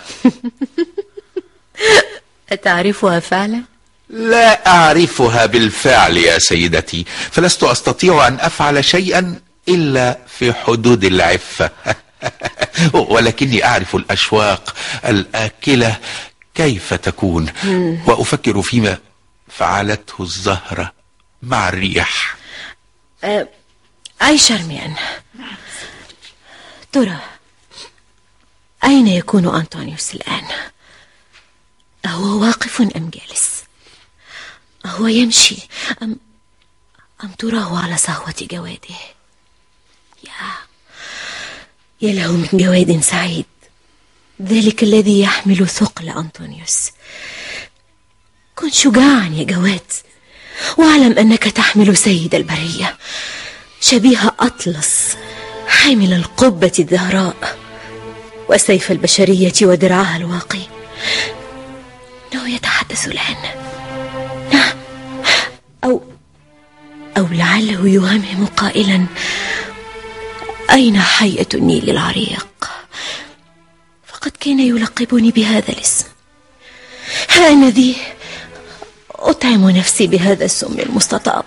أتعرفها فعلا؟ لا أعرفها بالفعل يا سيدتي، فلست أستطيع أن أفعل شيئا إلا في حدود العفة. ولكني أعرف الأشواق الآكلة كيف تكون، وأفكر فيما فعلته الزهرة مع الريح. أه أي شرميان، ترى أين يكون أنطونيوس الآن؟ أهو واقف أم جالس؟ أهو يمشي أم أم تراه على صهوة جواده؟ يا يا له من جواد سعيد، ذلك الذي يحمل ثقل أنطونيوس. كن شجاعا يا جواد، واعلم أنك تحمل سيد البرية، شبيه أطلس حامل القبة الزهراء وسيف البشرية ودرعها الواقي. إنه يتحدث الآن. نعم، أو أو لعله يهمهم قائلا: أين حية النيل العريق؟ فقد كان يلقبني بهذا الاسم. ها أنا ذي أطعم نفسي بهذا السم المستطاب.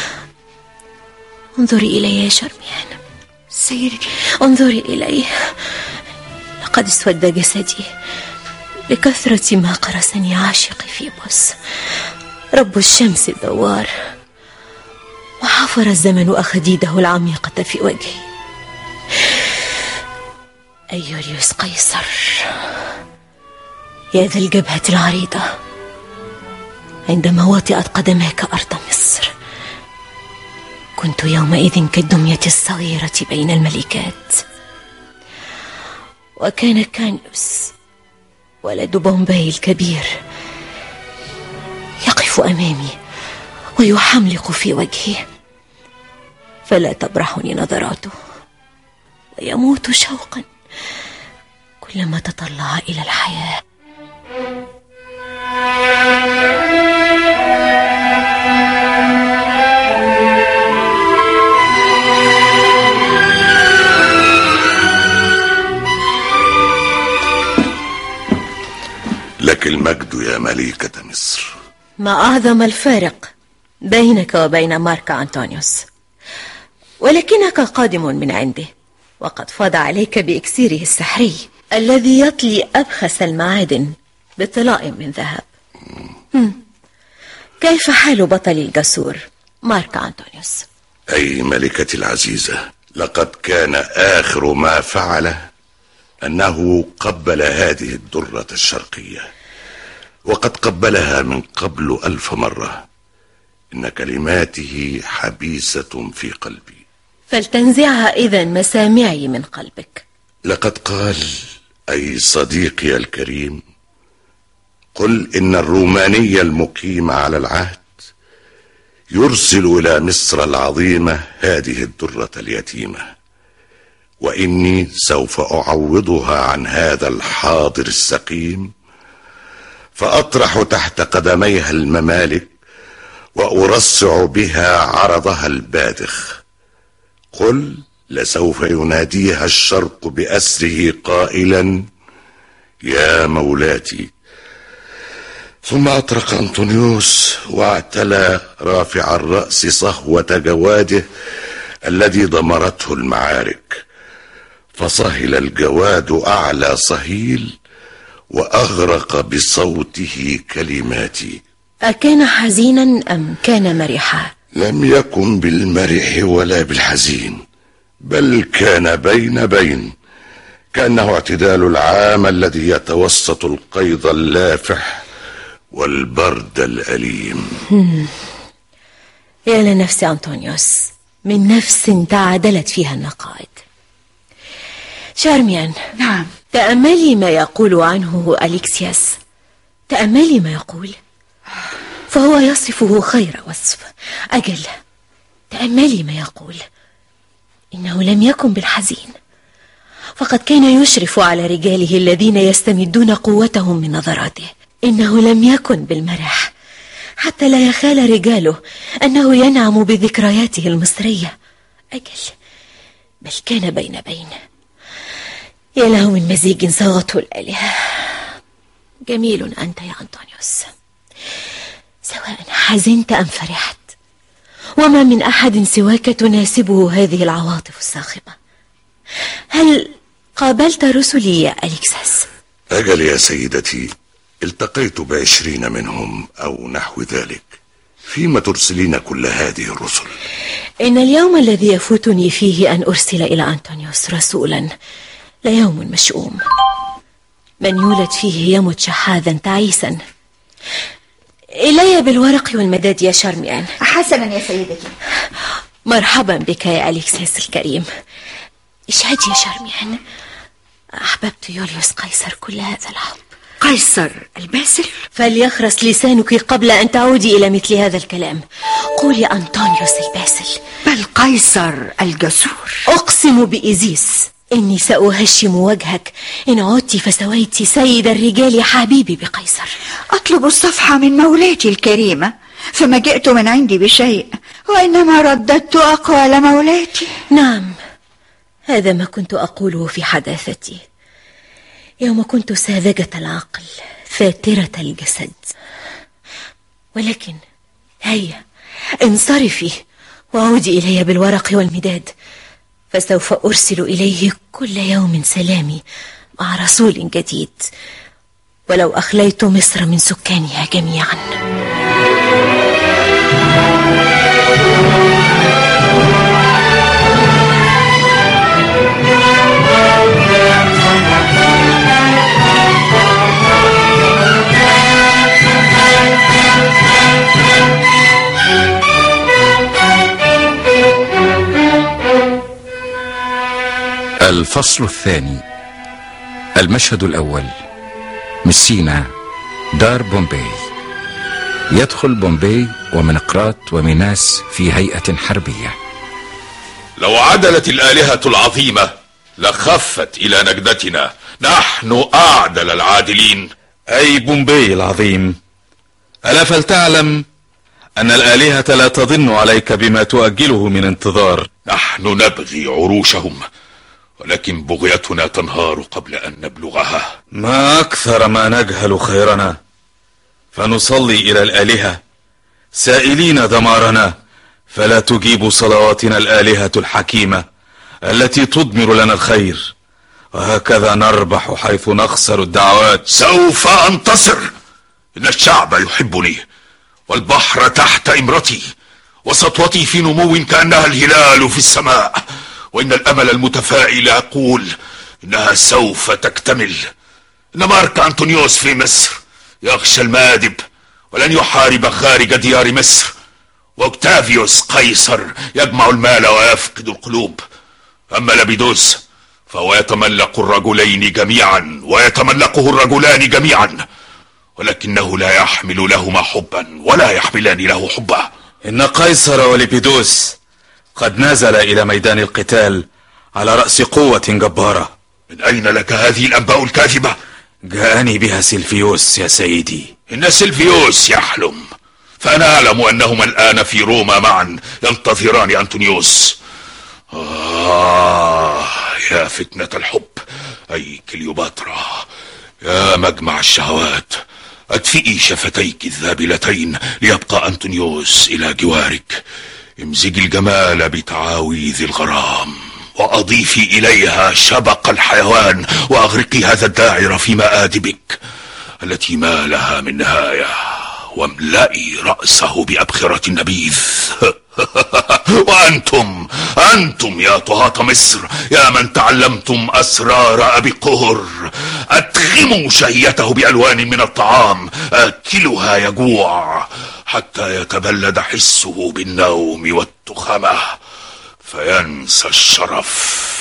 انظري إلي يا شرميان. سيدتي. انظري إلي، لقد اسود جسدي لكثرة ما قرسني عاشقي فيبوس رب الشمس الدوار، وحفر الزمن أخديده العميقة في وجهي. أيوليوس قيصر، يا ذا الجبهة العريضة، عندما وطئت قدماك أرض مصر كنت يومئذ كالدمية الصغيرة بين الملكات، وكان كانيوس ولد بومباي الكبير يقف أمامي ويحملق في وجهي، فلا تبرحني نظراته، ويموت شوقا كلما تطلع إلى الحياة. لك المجد يا ملكة مصر. ما أعظم الفارق بينك وبين مارك أنطونيوس، ولكنك قادم من عنده، وقد فاض عليك بإكسيره السحري الذي يطلي أبخس المعادن بطلاء من ذهب. كيف حال بطلي الجسور مارك أنطونيوس؟ أي ملكتي العزيزة، لقد كان آخر ما فعله أنه قبل هذه الدرة الشرقية، وقد قبلها من قبل ألف مرة. إن كلماته حبيسة في قلبي. فلتنزعها إذن مسامعي من قلبك. لقد قال: أي صديقي الكريم، قل إن الروماني المقيم على العهد يرسل إلى مصر العظيمة هذه الدرة اليتيمة، وإني سوف أعوضها عن هذا الحاضر السقيم، فأطرح تحت قدميها الممالك وأرصع بها عرضها البادخ. قل لسوف يناديها الشرق بأسره قائلا: يا مولاتي. ثم أطرق أنطونيوس واعتلى رافع الرأس صهوة جواده الذي ضمرته المعارك، فصهل الجواد أعلى صهيل وأغرق بصوته كلماتي. أكان حزينا أم كان مرحا؟ لم يكن بالمرح ولا بالحزين، بل كان بين بين، كأنه اعتدال العام الذي يتوسط القيض اللافح والبرد الأليم. يا لنفس أنطونيوس، من نفس تعادلت فيها النقائد. شارميان. نعم. تأملي ما يقول عنه أليكسياس، تأملي ما يقول، فهو يصفه خير وصف. أجل، تأملي ما يقول، إنه لم يكن بالحزين، فقد كان يشرف على رجاله الذين يستمدون قوتهم من نظراته. إنه لم يكن بالمرح، حتى لا يخال رجاله أنه ينعم بذكرياته المصرية. أجل، بل كان بين بين. يا له من مزيج صاغته الآلهة. جميل أنت يا أنطونيوس، سواء حزنت أم فرحت، وما من أحد سواك تناسبه هذه العواطف الصاخبة. هل قابلت رسلي يا أليكساس؟ أجل يا سيدتي، التقيت بعشرين منهم أو نحو ذلك. فيما ترسلين كل هذه الرسل؟ إن اليوم الذي يفوتني فيه أن أرسل إلى أنطونيوس رسولا ليوم مشؤوم، من يولد فيه يمت شحاذا تعيسا. إلي بالورق والمداد يا شارميان. حسنا يا سيدتي. مرحبا بك يا أليكساس الكريم. اشهد يا شارميان، أحببت يوليوس قيصر كل هذا الحب. قيصر الباسل؟ فليخرس لسانك قبل أن تعودي إلى مثل هذا الكلام. قولي أنطونيوس الباسل. بل قيصر الجسور. أقسم بإيزيس إني سأهشم وجهك إن عدت فسويت سيد الرجال حبيبي بقيصر. أطلب الصفحة من مولاتي الكريمة، فما جئت من عندي بشيء، وإنما رددت أقوال مولاتي. نعم، هذا ما كنت أقوله في حداثتي يوم كنت ساذجة العقل فاترة الجسد. ولكن هيا انصرفي وعودي إلي بالورق والمداد، فسوف أرسل إليه كل يوم سلامي مع رسول جديد، ولو أخليت مصر من سكانها جميعا. الفصل الثاني. المشهد الأول. مسينا، دار بومباي. يدخل بومباي ومنقراط وميناس في هيئة حربية. لو عدلت الآلهة العظيمة لخفت إلى نجدتنا، نحن أعدل العادلين. أي بومباي العظيم، ألا فلتعلم أن الآلهة لا تظن عليك بما تؤجله من انتظار. نحن نبغي عروشهم، ولكن بغيتنا تنهار قبل أن نبلغها. ما أكثر ما نجهل خيرنا، فنصلي إلى الآلهة سائلين دمارنا، فلا تجيب صلواتنا الآلهة الحكيمة التي تضمر لنا الخير، وهكذا نربح حيث نخسر الدعوات. سوف أنتصر. إن الشعب يحبني، والبحر تحت إمرتي، وسطوتي في نمو كأنها الهلال في السماء، وإن الأمل المتفائل يقول إنها سوف تكتمل. إن مارك أنطونيوس في مصر يغشى المآدب ولن يحارب خارج ديار مصر، واوكتافيوس قيصر يجمع المال ويفقد القلوب. أما لابيدوس فهو يتملق الرجلين جميعا ويتملقه الرجلان جميعا، ولكنه لا يحمل لهما حبا ولا يحملان له حبا. إن قيصر وليبيدوس قد نزل إلى ميدان القتال على رأس قوة جبارة. من أين لك هذه الأنباء الكاذبة؟ جاءني بها سيلفيوس يا سيدي. إن سيلفيوس يحلم، فأنا أعلم أنهما الآن في روما معا ينتظران أنطونيوس. آه يا فتنة الحب، أي كليوباترا، يا مجمع الشهوات، أدفئي شفتيك الذابلتين ليبقى أنطونيوس إلى جوارك. امزجي الجمال بتعاويذ الغرام وأضيفي إليها شبق الحيوان، وأغرقي هذا الداعر في مآدبك التي ما لها من نهاية، واملئي رأسه بأبخرة النبيذ. وأنتم أنتم يا طهاة مصر، يا من تعلمتم أسرار أبي قهر، أدخموا شهيته بألوان من الطعام، أكلها يجوع حتى يتبلد حسه بالنوم والتخمة فينسى الشرف.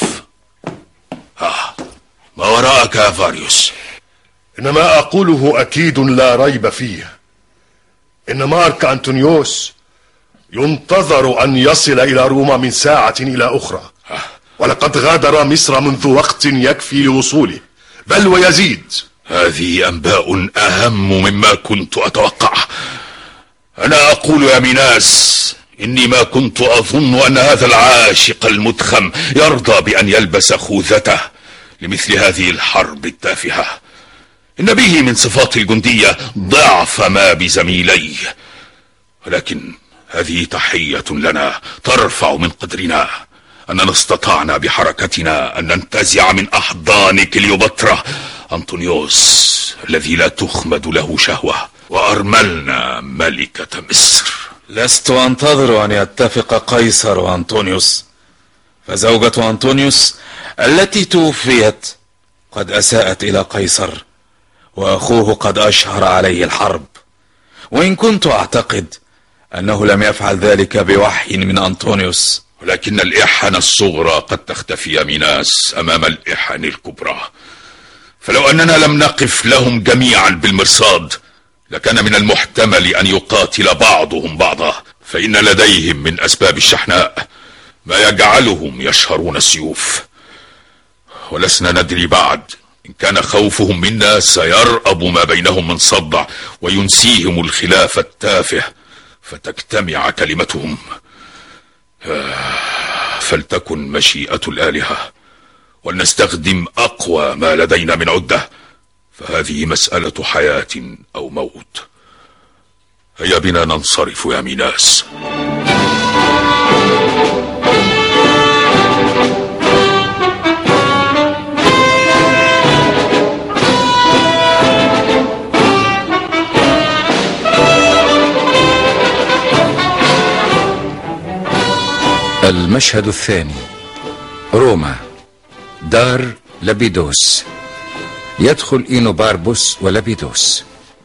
آه ما وراءك يا فاريوس؟ إن ما أقوله أكيد لا ريب فيه، إن مارك أنطونيوس ينتظر أن يصل إلى روما من ساعة إلى أخرى، ولقد غادر مصر منذ وقت يكفي لوصوله، بل ويزيد. هذه أنباء أهم مما كنت أتوقع. أنا أقول يا ميناس إني ما كنت أظن أن هذا العاشق المدخم يرضى بأن يلبس خوذته لمثل هذه الحرب التافهة. إن به من صفات الجندية ضعف ما بزميليه، ولكن هذه تحية لنا ترفع من قدرنا أننا استطعنا بحركتنا أن ننتزع من أحضان كليوباترا أنطونيوس الذي لا تخمد له شهوة، وأرملنا ملكة مصر. لست أنتظر أن يتفق قيصر وأنطونيوس، فزوجة أنطونيوس التي توفيت قد أساءت إلى قيصر، وأخوه قد أشهر عليه الحرب، وإن كنت أعتقد أنه لم يفعل ذلك بوحي من أنطونيوس. ولكن الإحن الصغرى قد تختفي يا ميناس أمام الإحن الكبرى، فلو أننا لم نقف لهم جميعا بالمرصاد لكان من المحتمل أن يقاتل بعضهم بعضا، فإن لديهم من أسباب الشحناء ما يجعلهم يشهرون السيوف، ولسنا ندري بعد إن كان خوفهم منا سيرأب ما بينهم من صدع وينسيهم الخلاف التافه فتجتمع كلمتهم. فلتكن مشيئة الآلهة ولنستخدم أقوى ما لدينا من عدة، فهذه مسألة حياة أو موت. هيا بنا ننصرف يا ميناس. المشهد الثاني، روما، دار لابيدوس. يدخل إينوباربوس ولابيدوس.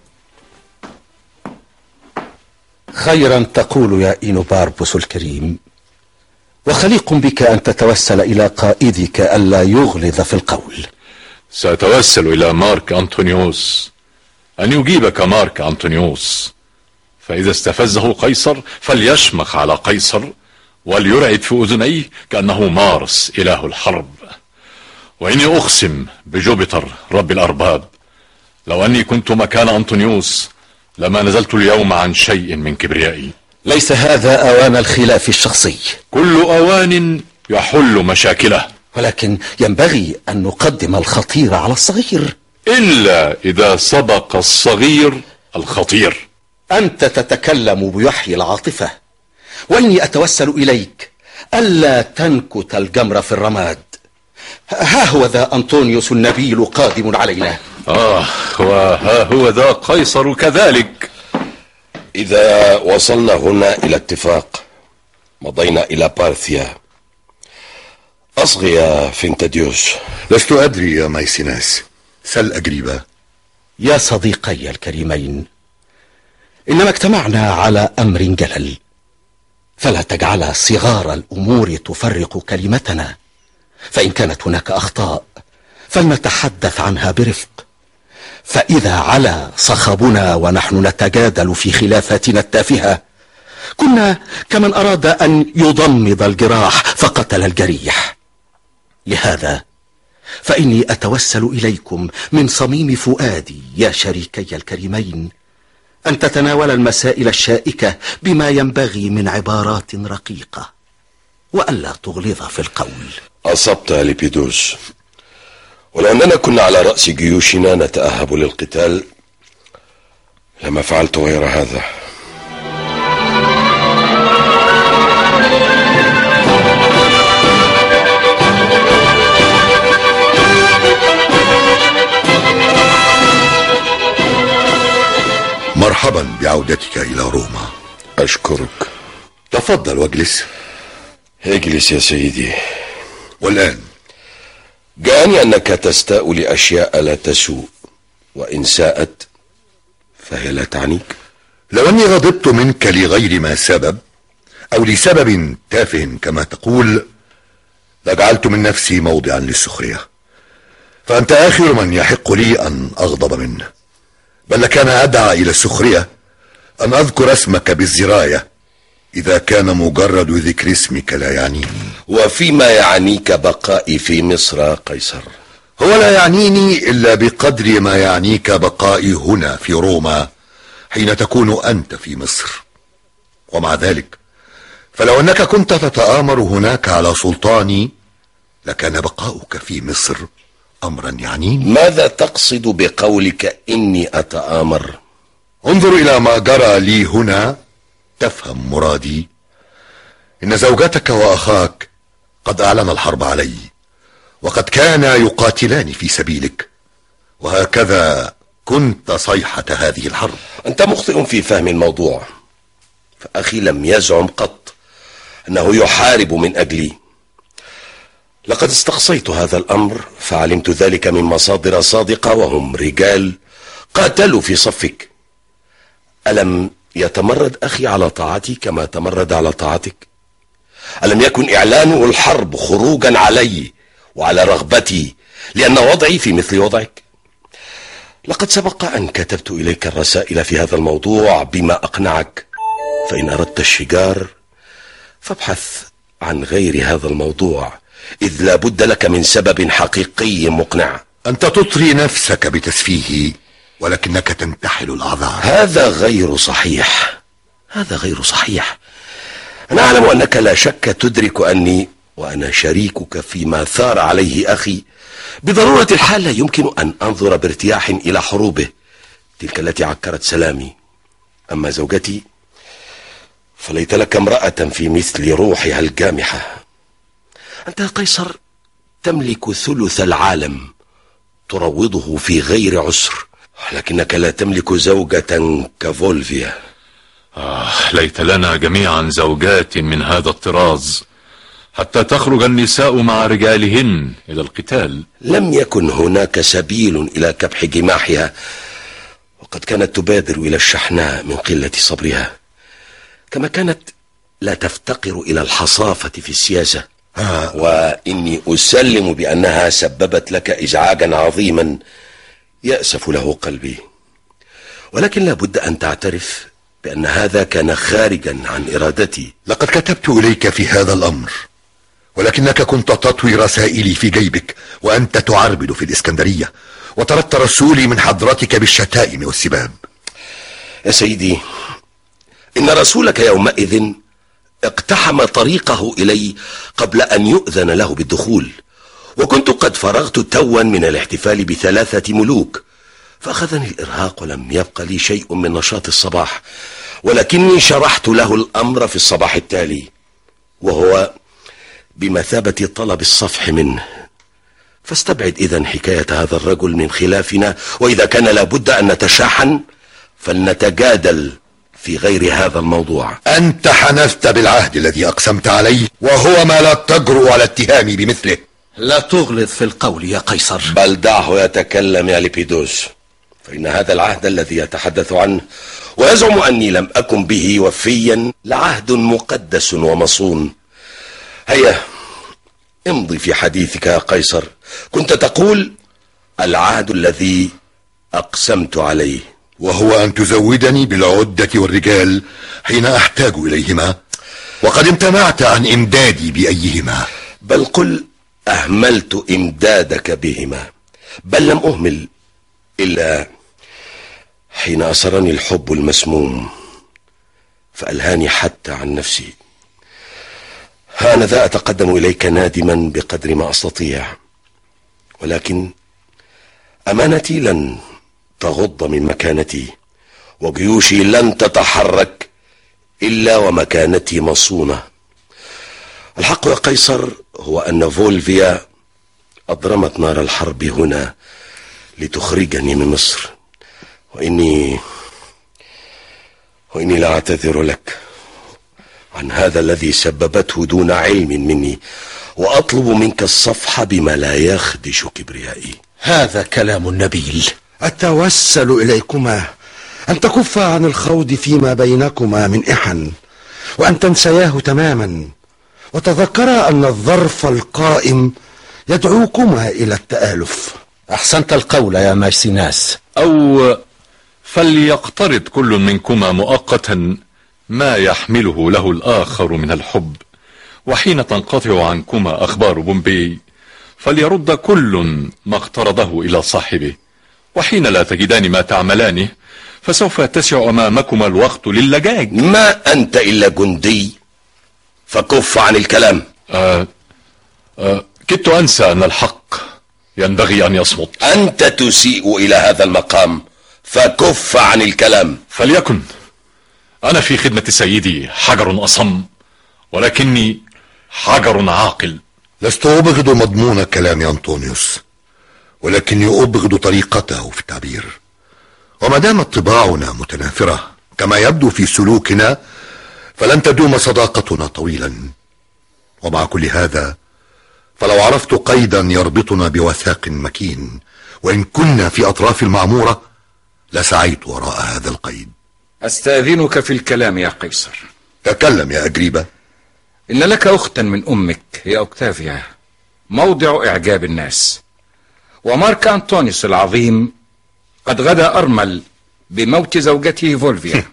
خيرا تقول يا إينوباربوس الكريم، وخليق بك أن تتوسل إلى قائدك ألا يغلظ في القول. سأتوسل إلى مارك أنطونيوس أن يجيبك مارك أنطونيوس، فإذا استفزه قيصر فليشمخ على قيصر وليرعد في أذنيه كأنه مارس إله الحرب. وإني أقسم بجوبيتر رب الأرباب لو أني كنت مكان أنطونيوس لما نزلت اليوم عن شيء من كبريائي. ليس هذا أوان الخلاف الشخصي، كل أوان يحل مشاكله، ولكن ينبغي أن نقدم الخطير على الصغير، إلا إذا سبق الصغير الخطير. أنت تتكلم بوحي العاطفة، وإني أتوسل إليك ألا تنكت الجمر في الرماد. ها هو ذا أنطونيوس النبيل قادم علينا. آه وها هو ذا قيصر كذلك. إذا وصلنا هنا إلى اتفاق مضينا إلى بارثيا. أصغي يا فينتاديوس. لست أدري يا مايسيناس، سل أجريبا. يا صديقي الكريمين، إنما اجتمعنا على أمر جلل، فلا تجعل صغار الأمور تفرق كلمتنا، فإن كانت هناك أخطاء فلنتحدث عنها برفق، فإذا علا صخبنا ونحن نتجادل في خلافاتنا التافهة كنا كمن أراد أن يضمد الجراح فقتل الجريح. لهذا فإني أتوسل إليكم من صميم فؤادي يا شريكي الكريمين أن تتناول المسائل الشائكة بما ينبغي من عبارات رقيقة، وألا تغلظ في القول. أصبت يا ليبيدوس، ولو أننا كنا على رأس جيوشنا نتأهب للقتال لما فعلت غير هذا. مرحبا بعودتك إلى روما. أشكرك. تفضل واجلس. اجلس يا سيدي. والآن جاءني أنك تستاء لأشياء لا تسوء، وإن ساءت فهي لا تعنيك. لو أني غضبت منك لغير ما سبب أو لسبب تافه كما تقول لجعلت من نفسي موضعا للسخرية، فأنت آخر من يحق لي أن أغضب منه، بل كان أدعى إلى السخرية أن أذكر اسمك بالزراية إذا كان مجرد ذكر اسمك لا يعنيني. وفيما يعنيك بقائي في مصر قيصر؟ هو لا يعنيني إلا بقدر ما يعنيك بقائي هنا في روما حين تكون أنت في مصر. ومع ذلك فلو أنك كنت تتآمر هناك على سلطاني لكان بقاؤك في مصر أمرا يعنيني. ماذا تقصد بقولك إني أتآمر؟ انظر إلى ما جرى لي هنا تفهم مرادي. إن زوجتك وأخاك قد أعلن الحرب علي، وقد كانا يقاتلان في سبيلك، وهكذا كنت صيحة هذه الحرب. أنت مخطئ في فهم الموضوع، فأخي لم يزعم قط أنه يحارب من أجلي. لقد استقصيت هذا الأمر فعلمت ذلك من مصادر صادقة، وهم رجال قاتلوا في صفك. ألم يتمرد أخي على طاعتي كما تمرد على طاعتك؟ ألم يكن إعلانه الحرب خروجا علي وعلى رغبتي لأن وضعي في مثل وضعك؟ لقد سبق أن كتبت إليك الرسائل في هذا الموضوع بما أقنعك، فإن أردت الشجار فابحث عن غير هذا الموضوع، إذ لا بد لك من سبب حقيقي مقنع. أنت تطري نفسك بتسفيهي ولكنك تنتحل الأعذار. هذا غير صحيح، هذا غير صحيح. أنا أعلم أنك لا شك تدرك أني وأنا شريكك فيما ثار عليه أخي بضرورة الحال لا يمكن أن أنظر بارتياح إلى حروبه تلك التي عكرت سلامي. أما زوجتي فليت لك امرأة في مثل روحها الجامحة. أنت يا قيصر تملك ثلث العالم تروضه في غير عسر، لكنك لا تملك زوجة كفولفيا. آه ليت لنا جميعا زوجات من هذا الطراز حتى تخرج النساء مع رجالهن إلى القتال. لم يكن هناك سبيل إلى كبح جماحها، وقد كانت تبادر إلى الشحناء من قلة صبرها، كما كانت لا تفتقر إلى الحصافة في السياسة. آه. وإني أسلم بأنها سببت لك إزعاجا عظيما يأسف له قلبي، ولكن لا بد أن تعترف بأن هذا كان خارجا عن إرادتي. لقد كتبت إليك في هذا الأمر، ولكنك كنت تطوي رسائلي في جيبك وأنت تعربد في الإسكندرية، وطردت رسولي من حضرتك بالشتائم والسباب. يا سيدي، إن رسولك يومئذ اقتحم طريقه إلي قبل أن يؤذن له بالدخول، وكنت قد فرغت توا من الاحتفال بثلاثة ملوك، فأخذني الإرهاق ولم يبق لي شيء من نشاط الصباح، ولكني شرحت له الأمر في الصباح التالي، وهو بمثابة طلب الصفح منه. فاستبعد إذن حكاية هذا الرجل من خلافنا، وإذا كان لابد أن نتشاحن فلنتجادل في غير هذا الموضوع. أنت حنثت بالعهد الذي أقسمت عليه، وهو ما لا تجرؤ على اتهامي بمثله. لا تغلظ في القول يا قيصر، بل دعه يتكلم يا ليبيدوس. فإن هذا العهد الذي يتحدث عنه ويزعم أني لم أكن به وفيا لعهد مقدس ومصون. هيا امضي في حديثك يا قيصر. كنت تقول العهد الذي أقسمت عليه، وهو أن تزودني بالعدة والرجال حين أحتاج إليهما، وقد امتنعت عن إمدادي بأيهما. بل قل أهملت إمدادك بهما، بل لم أهمل إلا حين أسرني الحب المسموم فألهاني حتى عن نفسي. هانذا أتقدم إليك نادما بقدر ما أستطيع، ولكن أمانتي لن تغض من مكانتي، وجيوشي لن تتحرك إلا ومكانتي مصونة. الحق يا قيصر هو أن فولفيا أضرمت نار الحرب هنا لتخرجني من مصر، وإني وإني لا أعتذر لك عن هذا الذي سببته دون علم مني، وأطلب منك الصفح بما لا يخدش كبريائي. هذا كلام نبيل. أتوسل إليكما أن تكفا عن الخوض فيما بينكما من إحن، وأن تنسياه تماما، وتذكرا أن الظرف القائم يدعوكما إلى التآلف. أحسنت القول يا مارسيناس. أو فليقترض كل منكما مؤقتا ما يحمله له الآخر من الحب، وحين تنقطع عنكما أخبار بومبي فليرد كل ما اقترضه إلى صاحبه، وحين لا تجدان ما تعملانه فسوف يتسع أمامكما الوقت للجاج. ما أنت إلا جندي، فكف عن الكلام. آه آه كدت أنسى أن الحق ينبغي أن يصمت. أنت تسيء إلى هذا المقام، فكف عن الكلام. فليكن. أنا في خدمة سيدي حجر أصم، ولكني حجر عاقل. لست أبغض مضمون كلام أنطونيوس، ولكني أبغض طريقته في التعبير. وما دامت طباعنا متنافرة كما يبدو في سلوكنا، فلن تدوم صداقتنا طويلا. ومع كل هذا فلو عرفت قيدا يربطنا بوثاق مكين، وإن كنا في أطراف المعمورة، لسعيت وراء هذا القيد. أستأذنك في الكلام يا قيصر. تكلم يا أجريبة. إن لك أختا من أمك هي أوكتافيا، موضع إعجاب الناس، ومارك أنطونيوس العظيم قد غدا أرمل بموت زوجته فولفيا.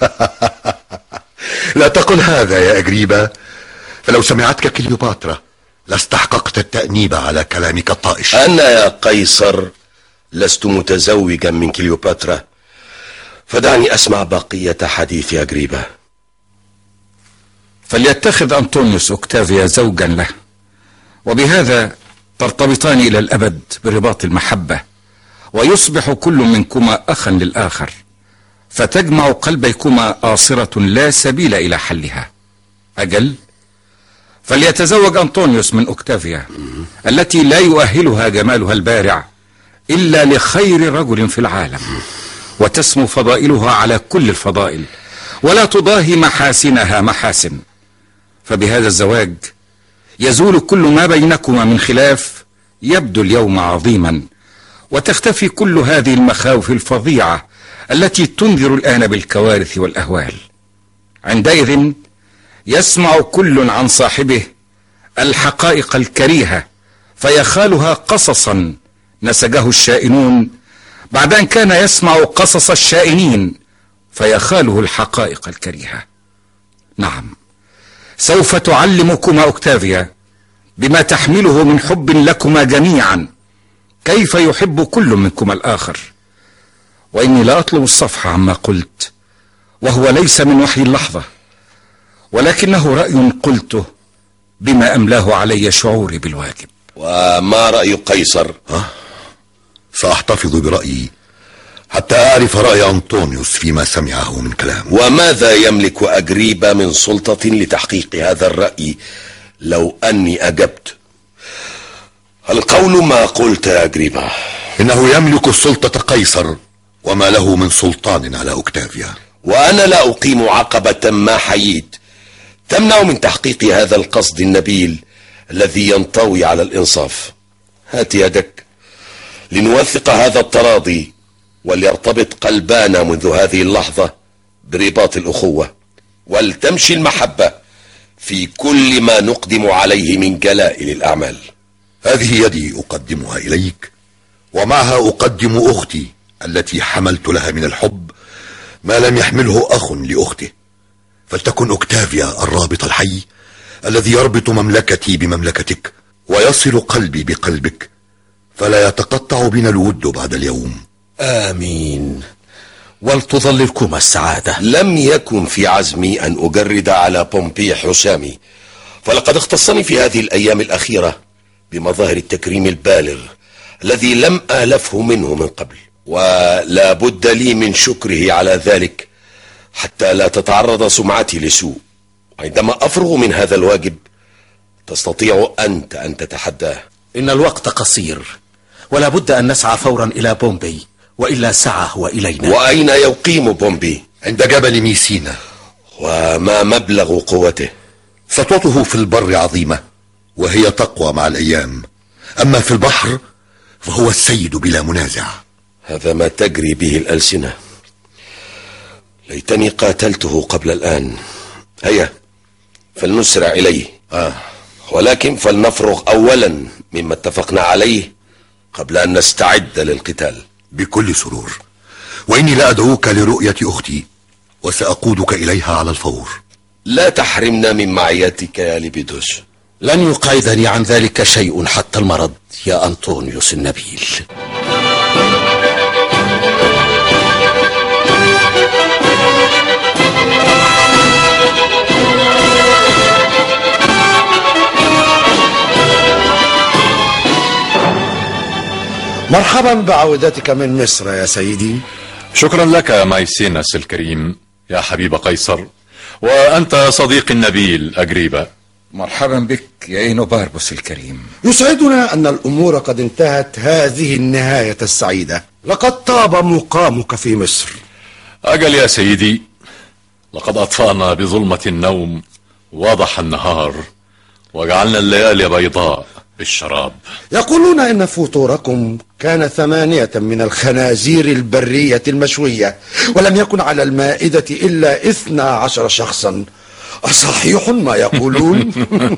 لا تقل هذا يا أجريبة، فلو سمعتك كليوباترا لاستحققت التأنيب على كلامك الطائش. أنا يا قيصر لست متزوجا من كليوباترا، فدعني أسمع بقية حديث أجريبة. فليتخذ أنطونيوس أوكتافيا زوجا له، وبهذا ترتبطان إلى الأبد برباط المحبة، ويصبح كل منكما أخا للآخر، فتجمع قلبيكما آصرة لا سبيل إلى حلها. أجل، فليتزوج أنطونيوس من أوكتافيا التي لا يؤهلها جمالها البارع إلا لخير رجل في العالم، وتسمو فضائلها على كل الفضائل، ولا تضاهي محاسنها محاسن. فبهذا الزواج يزول كل ما بينكما من خلاف يبدو اليوم عظيما، وتختفي كل هذه المخاوف الفظيعة التي تنذر الآن بالكوارث والأهوال. عندئذ يسمع كل عن صاحبه الحقائق الكريهة، فيخالها قصصا نسجه الشائنون، بعد أن كان يسمع قصص الشائنين فيخاله الحقائق الكريهة. نعم، سوف تعلمكما أوكتافيا بما تحمله من حب لكما جميعا كيف يحب كل منكما الآخر. وإني لا أطلب الصفح عما قلت، وهو ليس من وحي اللحظة، ولكنه رأي قلته بما أملاه علي شعوري بالواجب. وما رأي قيصر؟ ها؟ سأحتفظ برأيي حتى أعرف رأي أنطونيوس فيما سمعه من كلام. وماذا يملك أجريبة من سلطة لتحقيق هذا الرأي لو أني أجبت؟ القول ما قلت يا أجريبة. إنه يملك سلطة قيصر وما له من سلطان على أوكتافيا، وأنا لا أقيم عقبة ما حييت تمنع من تحقيق هذا القصد النبيل الذي ينطوي على الإنصاف. هات يدك لنوثق هذا التراضي وليرتبط قلبانا منذ هذه اللحظة برباط الأخوة، ولتمشي المحبة في كل ما نقدم عليه من جلائل الأعمال. هذه يدي أقدمها إليك، ومعها أقدم أختي التي حملت لها من الحب ما لم يحمله أخ لأخته. فلتكن أوكتافيا الرابط الحي الذي يربط مملكتي بمملكتك، ويصل قلبي بقلبك، فلا يتقطع بنا الود بعد اليوم. آمين، ولتظللكما السعادة. لم يكن في عزمي أن أجرد على بومبي حسامي، فلقد اختصني في هذه الأيام الأخيرة بمظاهر التكريم البالغ الذي لم آلفه منه من قبل، ولا بد لي من شكره على ذلك حتى لا تتعرض سمعتي لسوء. عندما أفرغ من هذا الواجب تستطيع أنت أن تتحداه. إن الوقت قصير، ولا بد أن نسعى فورا إلى بومبي، وإلا سعى هو إلينا. وأين يقيم بومبي؟ عند جبل ميسينا. وما مبلغ قوته؟ سطوته في البر عظيمة، وهي تقوى مع الأيام، أما في البحر فهو السيد بلا منازع. هذا ما تجري به الألسنة. ليتني قاتلته قبل الآن. هيا فلنسرع إليه. آه. ولكن فلنفرغ أولا مما اتفقنا عليه قبل أن نستعد للقتال. بكل سرور، وإني لا أدعوك لرؤية أختي، وسأقودك إليها على الفور. لا تحرمنا من معيتك يا ليبيدوس. لن يقعدني عن ذلك شيء حتى المرض يا أنطونيوس النبيل. مرحبا بعودتك من مصر يا سيدي. شكرا لك يا مايسيناس الكريم يا حبيب قيصر، وأنت صديق النبيل أجريبا. مرحبا بك يا إينوباربوس الكريم. يسعدنا أن الأمور قد انتهت هذه النهاية السعيدة. لقد طاب مقامك في مصر. أجل يا سيدي، لقد أطفأنا بظلمة النوم وضح النهار، وجعلنا الليالي بيضاء بالشراب. يقولون إن فطوركم كان ثمانية من الخنازير البرية المشوية، ولم يكن على المائدة إلا اثنا عشر شخصا. أصحيح ما يقولون؟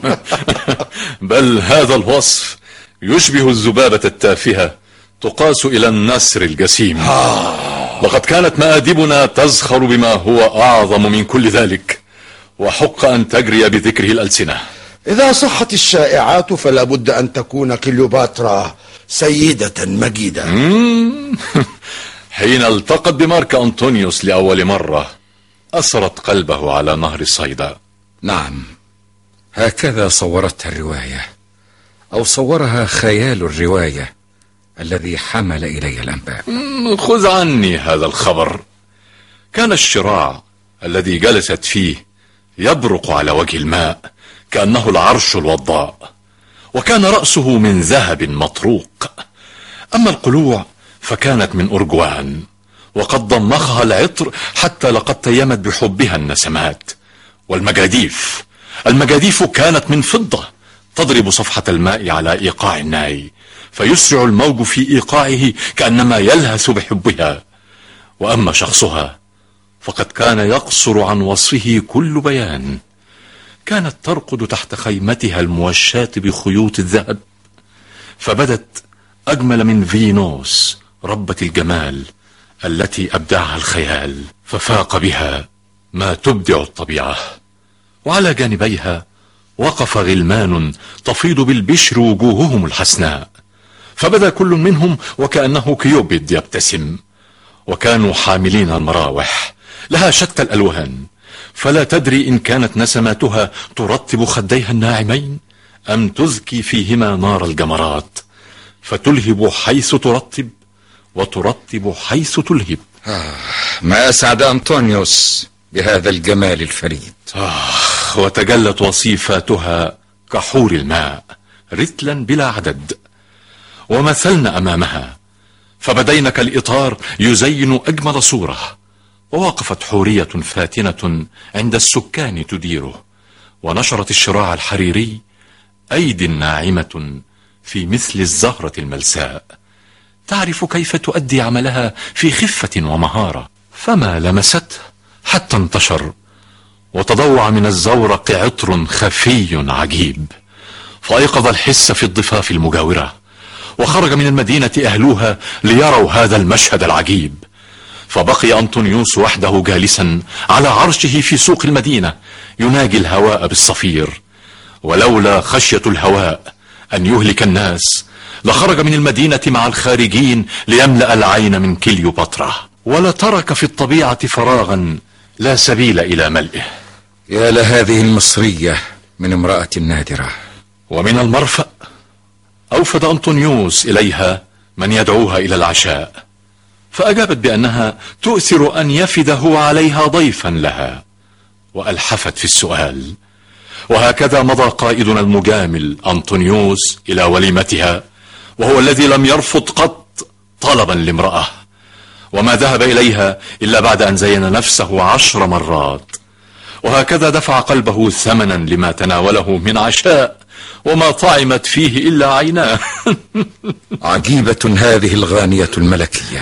بل هذا الوصف يشبه الذبابة التافهة تقاس إلى النسر الجسيم. لقد كانت مآدبنا تزخر بما هو أعظم من كل ذلك، وحق أن تجري بذكره الألسنة. إذا صحت الشائعات فلا بد أن تكون كليوباترا سيدة مجيدة. حين التقت بمارك أنطونيوس لأول مرة أسرت قلبه على نهر الصيدا. نعم، هكذا صورتها الرواية، أو صورها خيال الرواية الذي حمل إلي الأنباء. خذ عني هذا الخبر. كان الشراع الذي جلست فيه يبرق على وجه الماء كأنه العرش الوضاء، وكان رأسه من ذهب مطروق. أما القلوع فكانت من أرجوان، وقد ضمخها العطر حتى لقد تيمت بحبها النسمات. والمجاديف المجاديف كانت من فضة تضرب صفحة الماء على إيقاع الناي، فيسرع الموج في إيقاعه كأنما يلهث بحبها. وأما شخصها فقد كان يقصر عن وصفه كل بيان. كانت ترقد تحت خيمتها الموشاة بخيوط الذهب، فبدت أجمل من فينوس ربة الجمال التي أبدعها الخيال، ففاق بها ما تبدع الطبيعة. وعلى جانبيها وقف غلمان تفيض بالبشر وجوههم الحسناء، فبدا كل منهم وكأنه كيوبيد يبتسم. وكانوا حاملين المراوح لها شتى الألوان، فلا تدري إن كانت نسماتها ترطب خديها الناعمين أم تزكي فيهما نار الجمرات، فتلهب حيث ترطب وترطب حيث تلهب. آه، ما أسعد أنطونيوس بهذا الجمال الفريد. آه، وتجلت وصيفاتها كحور الماء رتلا بلا عدد، ومثلنا أمامها فبدينا كالإطار يزين أجمل صورة. ووقفت حورية فاتنة عند السكان تديره، ونشرت الشراع الحريري أيدي ناعمة في مثل الزهرة الملساء، تعرف كيف تؤدي عملها في خفة ومهارة، فما لمسته حتى انتشر، وتضوع من الزورق عطر خفي عجيب، فأيقظ الحس في الضفاف المجاورة، وخرج من المدينة أهلوها ليروا هذا المشهد العجيب. فبقي أنطونيوس وحده جالسا على عرشه في سوق المدينة يناجي الهواء بالصفير، ولولا خشية الهواء أن يهلك الناس لخرج من المدينة مع الخارجين ليملأ العين من كليوباترا، ولترك في الطبيعة فراغا لا سبيل إلى ملئه. يا لهذه المصرية من امرأة نادرة. ومن المرفأ أوفد أنطونيوس إليها من يدعوها إلى العشاء، فأجابت بأنها تؤثر أن يفد هو عليها ضيفا لها، وألحفت في السؤال. وهكذا مضى قائدنا المجامل أنطونيوس إلى وليمتها، وهو الذي لم يرفض قط طلبا لامرأة، وما ذهب إليها إلا بعد أن زين نفسه عشر مرات، وهكذا دفع قلبه ثمنا لما تناوله من عشاء وما طعمت فيه إلا عيناه. عجيبة هذه الغانية الملكية،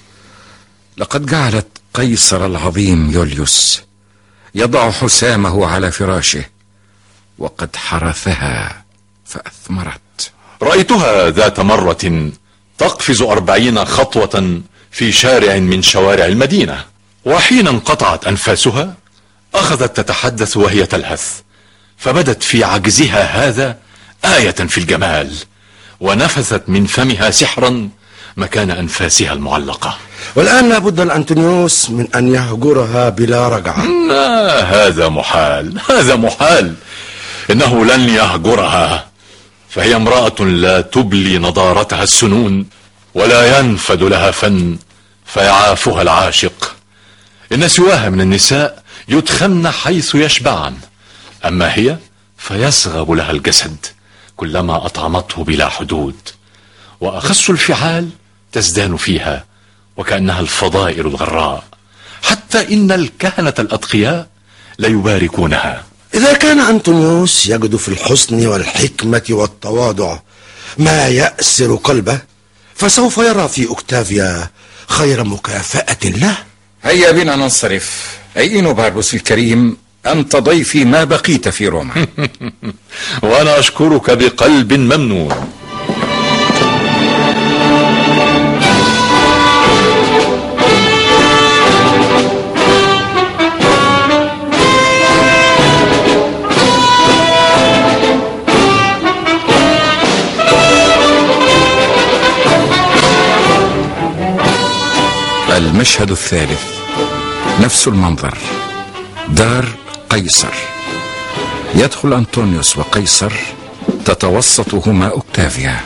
لقد جعلت قيصر العظيم يوليوس يضع حسامه على فراشه، وقد حرثها فأثمرت. رأيتها ذات مرة تقفز أربعين خطوة في شارع من شوارع المدينة، وحين انقطعت أنفاسها أخذت تتحدث وهي تلهث، فبدت في عجزها هذا آية في الجمال، ونفثت من فمها سحرا مكان أنفاسها المعلقة. والآن لابد لأنطونيوس من أن يهجرها بلا رجعة. لا، هذا محال، هذا محال. إنه لن يهجرها، فهي امرأة لا تبلي نضارتها السنون، ولا ينفد لها فن فيعافها العاشق. إن سواها من النساء يدخن حيث يشبعن، أما هي فيصغب لها الجسد كلما أطعمته بلا حدود، وأخص الفعال تزدان فيها وكأنها الفضائل الغراء، حتى إن الكهنة الأتقياء ليباركونها. إذا كان أنطونيوس يجد في الحسن والحكمة والتواضع ما يأسر قلبه، فسوف يرى في أوكتافيا خير مكافأة له. هيا بنا ننصرف. أين باربوس الكريم؟ أنت ضيفي ما بقيت في روما. وأنا أشكرك بقلب ممنون. المشهد الثالث، نفس المنظر، دار قيصر. يدخل أنطونيوس وقيصر، تتوسطهما أوكتافيا.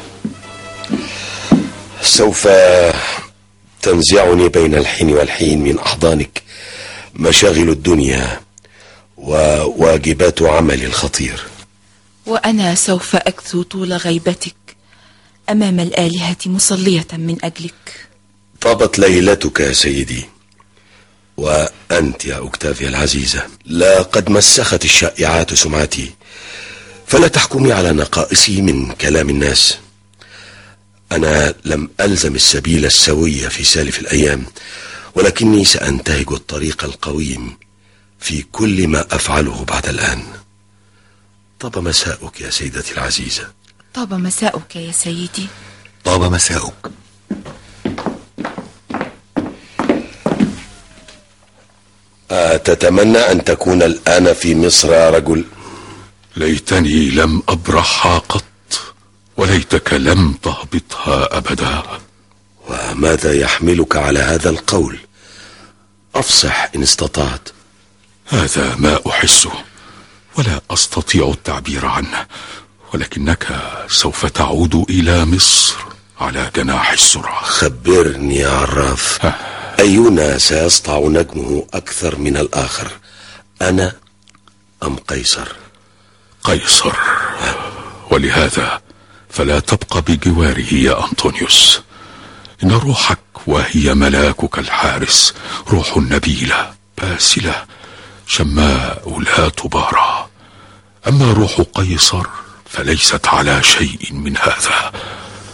سوف تنزعني بين الحين والحين من أحضانك مشاغل الدنيا وواجبات عملي الخطير، وأنا سوف أكثو طول غيبتك أمام الآلهة مصلية من أجلك. طابت ليلتك يا سيدي. وأنت يا أوكتافيا العزيزة، لا قد مسخت الشائعات سمعتي، فلا تحكمي على نقائصي من كلام الناس. أنا لم ألزم السبيل السوي في سالف الأيام، ولكني سأنتهج الطريق القويم في كل ما أفعله بعد الآن. طاب مساؤك يا سيدتي العزيزة. طاب مساؤك يا سيدي. طاب مساؤك. أتتمنى أن تكون الآن في مصر يا رجل؟ ليتني لم أبرحها قط، وليتك لم تهبطها أبدا. وماذا يحملك على هذا القول؟ أفصح إن استطعت. هذا ما أحسه ولا أستطيع التعبير عنه، ولكنك سوف تعود إلى مصر على جناح السرعة. خبرني يا عراف، أينا سيسطع نجمه أكثر من الآخر، أنا أم قيصر؟ قيصر، ولهذا فلا تبقى بجواره يا أنطونيوس. إن روحك وهي ملاكك الحارس روح نبيلة باسلة شماء لا تبارى، أما روح قيصر فليست على شيء من هذا.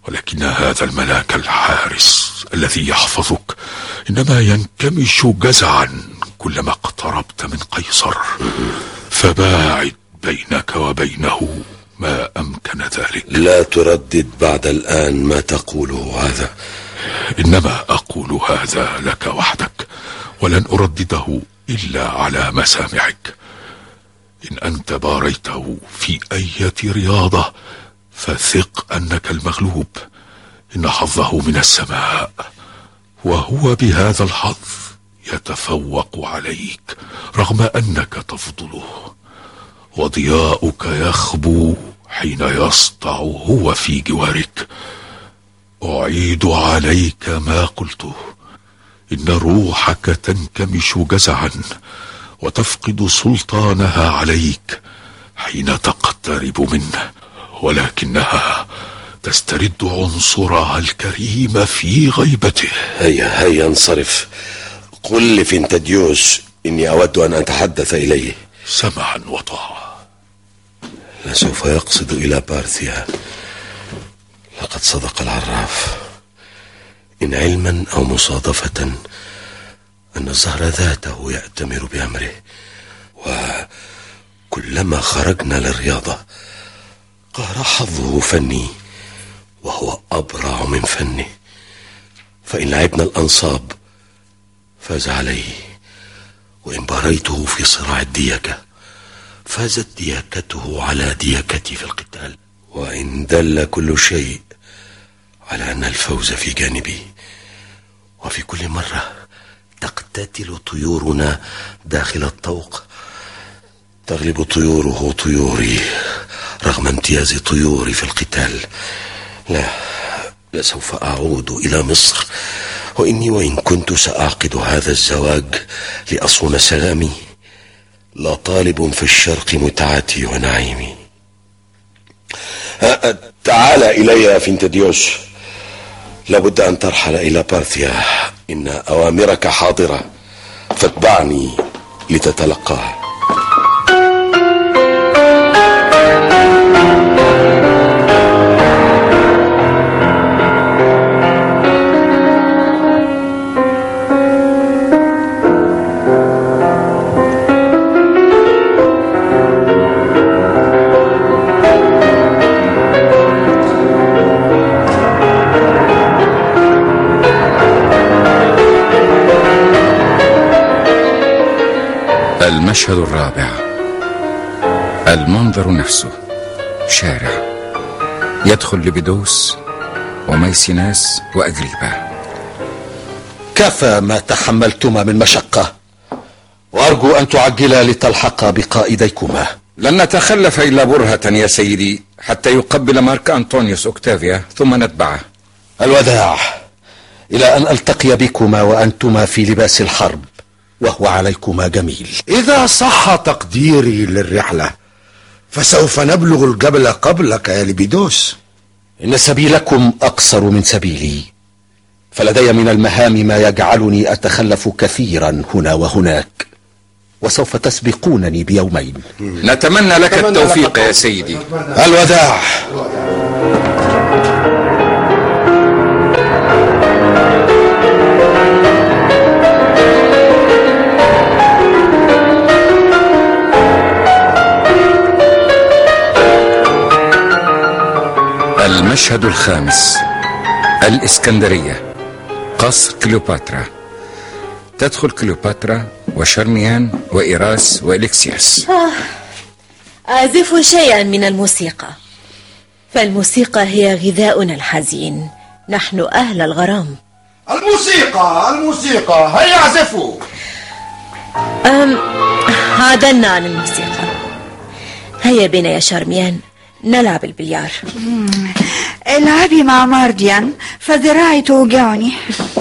ولكن هذا الملاك الحارس الذي يحفظك إنما ينكمش جزعا كلما اقتربت من قيصر، فباعد بينك وبينه ما أمكن ذلك. لا تردد بعد الآن ما تقوله هذا. إنما أقول هذا لك وحدك، ولن أردده إلا على مسامعك. إن أنت باريته في أي رياضة فثق أنك المغلوب، إن حظه من السماء، وهو بهذا الحظ يتفوق عليك رغم أنك تفضله، وضياؤك يخبو حين يسطع هو في جوارك. أعيد عليك ما قلته، إن روحك تنكمش جزعا وتفقد سلطانها عليك حين تقترب منه، ولكنها تسترد عنصرها الكريم في غيبته. هيا هيا انصرف. قل لفينتاديوس إني أود أن أتحدث إليه. سمعا وطاعة. لسوف يقصد إلى بارثيا. لقد صدق العراف، إن علما أو مصادفة أن الزهر ذاته يأتمر بأمره، وكلما خرجنا للرياضة قهر حظه فني وهو أبرع من فنه، فإن لعبنا الأنصاب فاز عليه، وإن باريته في صراع الديكة فازت ديكته على ديكتي في القتال، وإن دل كل شيء على أن الفوز في جانبي، وفي كل مرة تقتتل طيورنا داخل الطوق تغلب طيوره طيوري رغم امتياز طيوري في القتال. لا لسوف أعود إلى مصر، وإني وإن كنت سأعقد هذا الزواج لأصون سلامي لا طالب في الشرق متعتي ونعيمي. تعال إلي يا فينتاديوس، لابد أن ترحل إلى بارثيا، إن أوامرك حاضرة، فاتبعني لتتلقاها. المشهد الرابع. المنظر نفسه شارع، يدخل لبيدوس وميسيناس وأجريبا. كفى ما تحملتما من مشقة، وأرجو أن تعجلا لتلحقا بقائديكما. لن نتخلف إلا برهة يا سيدي حتى يقبل مارك أنطونيوس أوكتافيا ثم نتبعه. الوداع، إلى أن ألتقي بكما وأنتما في لباس الحرب وهو عليكما جميل. إذا صح تقديري للرحلة فسوف نبلغ الجبل قبلك يا لبيدوس. إن سبيلكم أقصر من سبيلي، فلدي من المهام ما يجعلني أتخلف كثيرا هنا وهناك، وسوف تسبقونني بيومين. نتمنى لك التوفيق يا سيدي. الوداع. المشهد الخامس. الإسكندرية، قصر كليوباترا. تدخل كليوباترا وشرميان وإيراس وإليكسياس. آه. أعزف شيئا من الموسيقى، فالموسيقى هي غذاؤنا الحزين، نحن أهل الغرام. الموسيقى الموسيقى هيا اعزفوا. أم عدلنا عن الموسيقى، هيا بنا يا شرميان نلعب البليار. العبي مع مارديان فذراعي توجعني.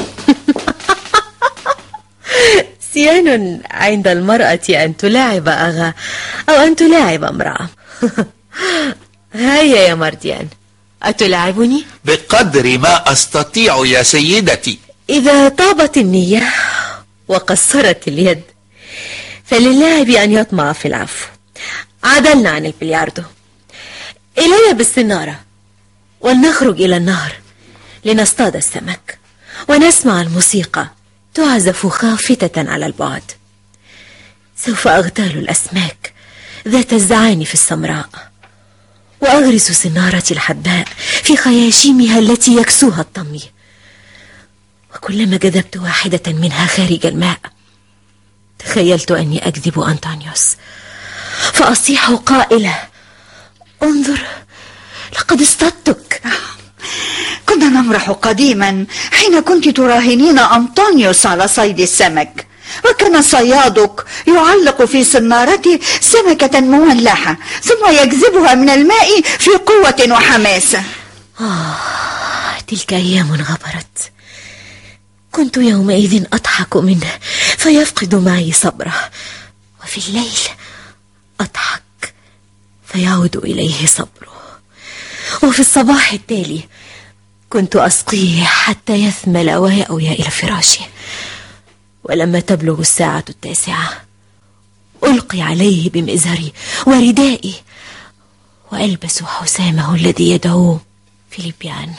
سيان عند المرأة أن تلاعب أغا أو أن تلاعب امرأة. هيا يا مارديان، أتلاعبني؟ بقدر ما أستطيع يا سيدتي. إذا طابت النية وقصرت اليد فللاعب أن يطمع في العفو. عدلنا عن البلياردو، إلي بالسنارة. ولنخرج إلى النهر لنصطاد السمك ونسمع الموسيقى تعزف خافتة على البعد. سوف أغتال الأسماك ذات الزعانف السمراء وأغرس سنارتي الحدباء في خياشيمها التي يكسوها الطمي، وكلما جذبت واحدة منها خارج الماء تخيلت أني أجذب أنطونيوس فأصيح قائلة: انظر لقد اصطدتك. كنا نمرح قديما حين كنت تراهنين أنطونيوس على صيد السمك، وكان صيادك يعلق في سنارته سمكة مولحة ثم يجذبها من الماء في قوة وحماسة. آه، تلك أيام غبرت. كنت يومئذ أضحك منه فيفقد معي صبره، وفي الليل أضحك فيعود إليه صبره، وفي الصباح التالي كنت أسقيه حتى يثمل ويأوي إلى فراشه، ولما تبلغ الساعة التاسعة ألقي عليه بمئزري وردائي وألبس حسامه الذي يدعوه فيليبيان.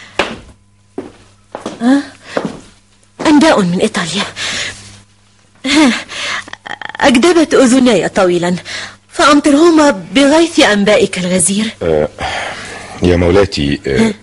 أه؟ أنباء من إيطاليا. أجدبت أذني طويلا فأمطرهما بغيث أنبائك الغزير. أه يا مولاتي أه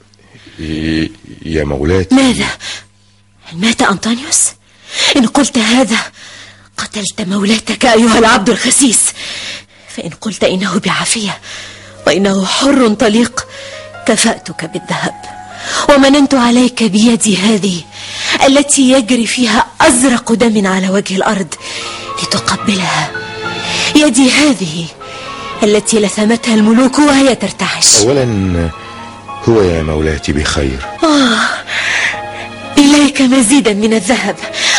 يا مولاتي ماذا؟ هل مات أنطونيوس؟ إن قلت هذا قتلت مولاتك أيها العبد الخسيس، فإن قلت إنه بعافية وإنه حر طليق كفأتك بالذهب ومننت عليك بيدي هذه التي يجري فيها أزرق دم على وجه الأرض لتقبلها، يدي هذه التي لثمتها الملوك وهي ترتعش. أولا هو يا مولاتي بخير. آه، إليك مزيدا من الذهب.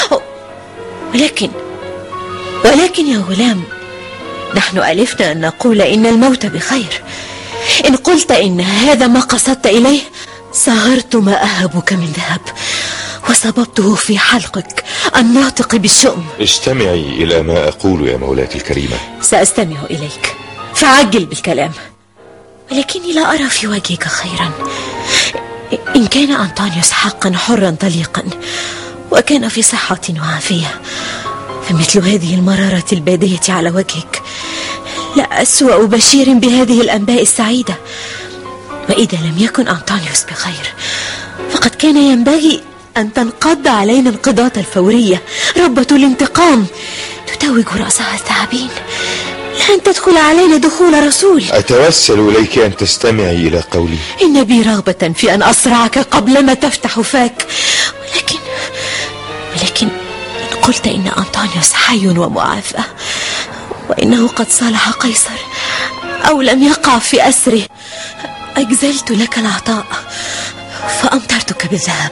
ولكن ولكن يا غلام، نحن ألفنا أن نقول إن الموت بخير. إن قلت إن هذا ما قصدت إليه صهرت ما أهبك من ذهب وصببته في حلقك الناطق بالشؤم. استمعي إلى ما أقول يا مولاتي الكريمة. سأستمع إليك فعجل بالكلام، ولكني لا أرى في وجهك خيرا. إن كان أنطونيوس حقا حرا طليقا وكان في صحة وعافية، فمثل هذه المرارة البادية على وجهك لا أسوأ بشير بهذه الأنباء السعيدة. وإذا لم يكن أنطونيوس بخير فقد كان ينبغي أن تنقض علينا انقضاة الفورية ربة الانتقام تتوج رأسها الثعابين، لا أن تدخل علينا دخول رسول. أتوسل إليك أن تستمعي إلى قولي. إن بي رغبة في أن أصرعك قبل ما تفتح فاك، ولكن ولكن إن قلت إن أنطونيوس حي ومعافى وإنه قد صالح قيصر أو لم يقع في أسره أجزلت لك العطاء فأمطرتك بالذهب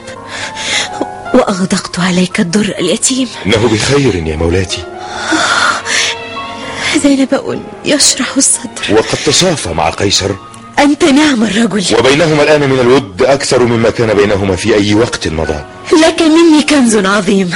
وأغدقت عليك الضر اليتيم. إنه بخير يا مولاتي. هذا نبأ يشرح الصدر. وقد تصافى مع قيصر. أنت نعم الرجل. وبينهما الآن من الود أكثر مما كان بينهما في أي وقت مضى. لك مني كنز عظيم.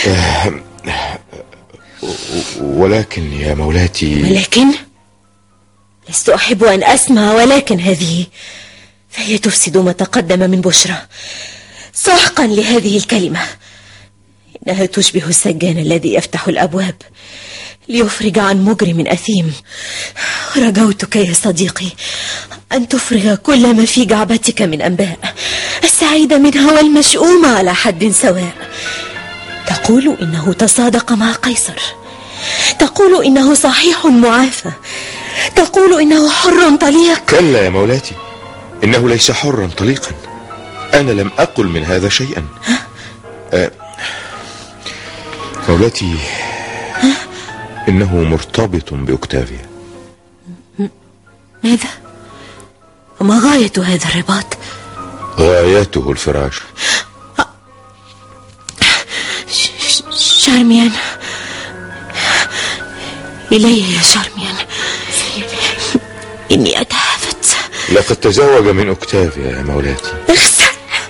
ولكن يا مولاتي. ولكن لست أحب أن أسمع ولكن هذه، فهي تفسد ما تقدم من بشرى. سحقا لهذه الكلمة، إنها تشبه السجان الذي يفتح الأبواب ليفرج عن مجرم أثيم. رجوتك يا صديقي أن تفرغ كل ما في جعبتك من أنباء، السعيدة منها والمشؤومة على حد سواء. تقول إنه تصادق مع قيصر، تقول إنه صحيح معافى، تقول إنه حر طليق. كلا يا مولاتي، إنه ليس حرا طليقا. أنا لم أقل من هذا شيئا. أه مولاتي، إنه مرتبط بأوكتافيا. ماذا؟ وما غاية هذا الرباط؟ غايته الفراش. شارميان، إلي يا شارميان، إني أتهافت. لقد تزوج من أوكتافيا يا مولاتي. اخسأ،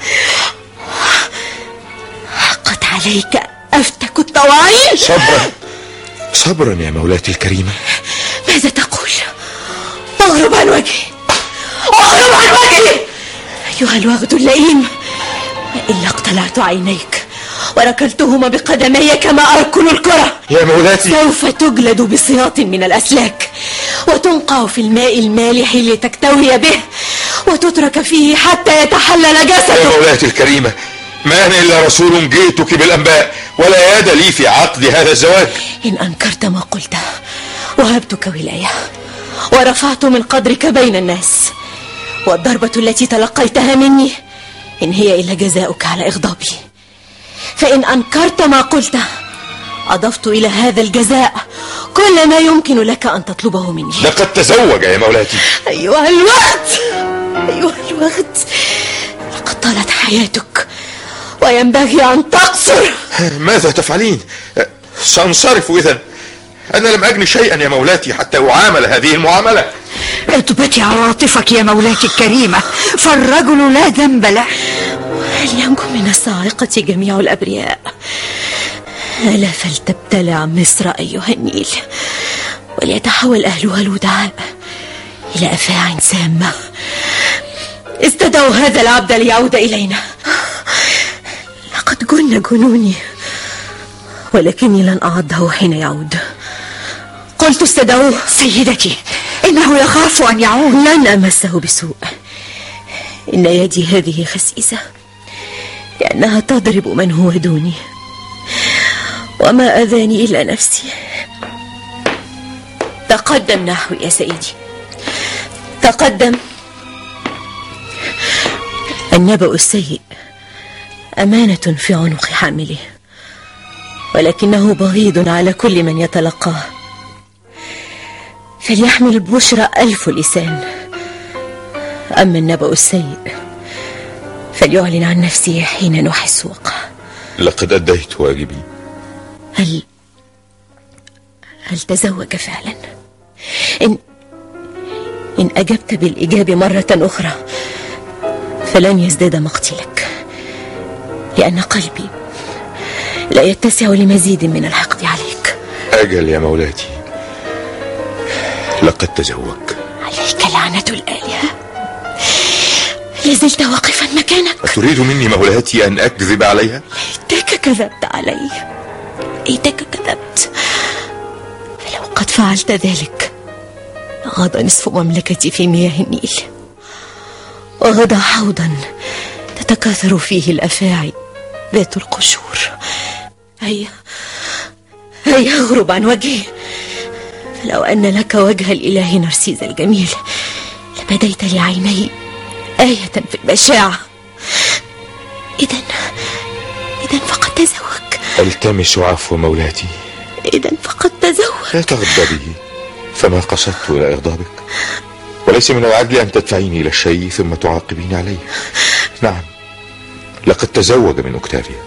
حقت عليك أفتك الطواعين. صبرا صبرا يا مولاتي الكريمة. ماذا تقول؟ اغرب عن وجهي، اغرب عن وجهي. أيها الوغد اللئيم، إلا اقتلعت عينيك وركلتهما بقدمي كما أركل الكرة. يا مولاتي، سوف تجلد بسياط من الأسلاك وتنقع في الماء المالح لتكتوي به وتترك فيه حتى يتحلل جسدك. يا مولاتي الكريمة، ما أنا إلا رسول جئتك بالأنباء، ولا يد لي في عقد هذا الزواج. إن أنكرت ما قلته وهبتك ولاية ورفعت من قدرك بين الناس، والضربة التي تلقيتها مني إن هي إلا جزاؤك على إغضابي. فإن أنكرت ما قلته أضفت إلى هذا الجزاء كل ما يمكن لك أن تطلبه مني. لقد تزوج يا مولاتي. أيها الوغد، أيها الوغد، لقد طالت حياتك وينبغي أن تقصر. ماذا تفعلين؟ سأنصرف إذن. أنا لم أجني شيئا يا مولاتي حتى أعامل هذه المعاملة. اضبطي عواطفك يا مولاتي الكريمة، فالرجل لا ذنب له. هل ينجو من الصاعقة جميع الأبرياء؟ ألا فلتبتلع مصر أيها النيل، وليتحول أهلها الودعاء إلى أفاع سامة. استدعوا هذا العبد ليعود إلينا. لقد جن جنوني، ولكني لن أعضه حين يعود. قلت استدعوه. سيدتي، إنه يخاف أن يعود. لن أمسه بسوء، إن يدي هذه خسيسة لأنها تضرب من هو دوني، وما أذاني إلا نفسي. تقدم نحوي يا سيدي، تقدم. النبأ السيء أمانة في عنق حامله، ولكنه بغيض على كل من يتلقاه. فليحمل البشرى ألف لسان، أما النبأ السيء فليعلن عن نفسه حين نحس وقع. لقد أديت واجبي. هل هل تزوج فعلا؟ إن إن أجبت بالإجابة مرة أخرى فلن يزداد مقتلك، لأن قلبي لا يتسع لمزيد من الحقد عليك. أجل يا مولاتي، لقد تزوج. عليك لعنة الآلهة، لازلت واقفا مكانك. أتريد مني مولاتي أن أكذب عليها؟ ليتك كذبت علي، ليتك كذبت. فلو قد فعلت ذلك غاد نصف مملكتي في مياه النيل، وغدا حوضا تتكاثر فيه الأفاعي ذات القشور. هيا هيا اغرب عن وجهي، فلو أن لك وجه الإله نرسيز الجميل لبديت لعيني آية في البشاعة. إذن إذن فقد تزوج. ألتمس عفو مولاتي. إذن فقد تزوج. لا تغضبي، فما قصدت إلى إغضابك، وليس من العدل أن تدفعيني إلى الشيء ثم تعاقبيني عليه. نعم، لقد تزوج من أوكتافيا.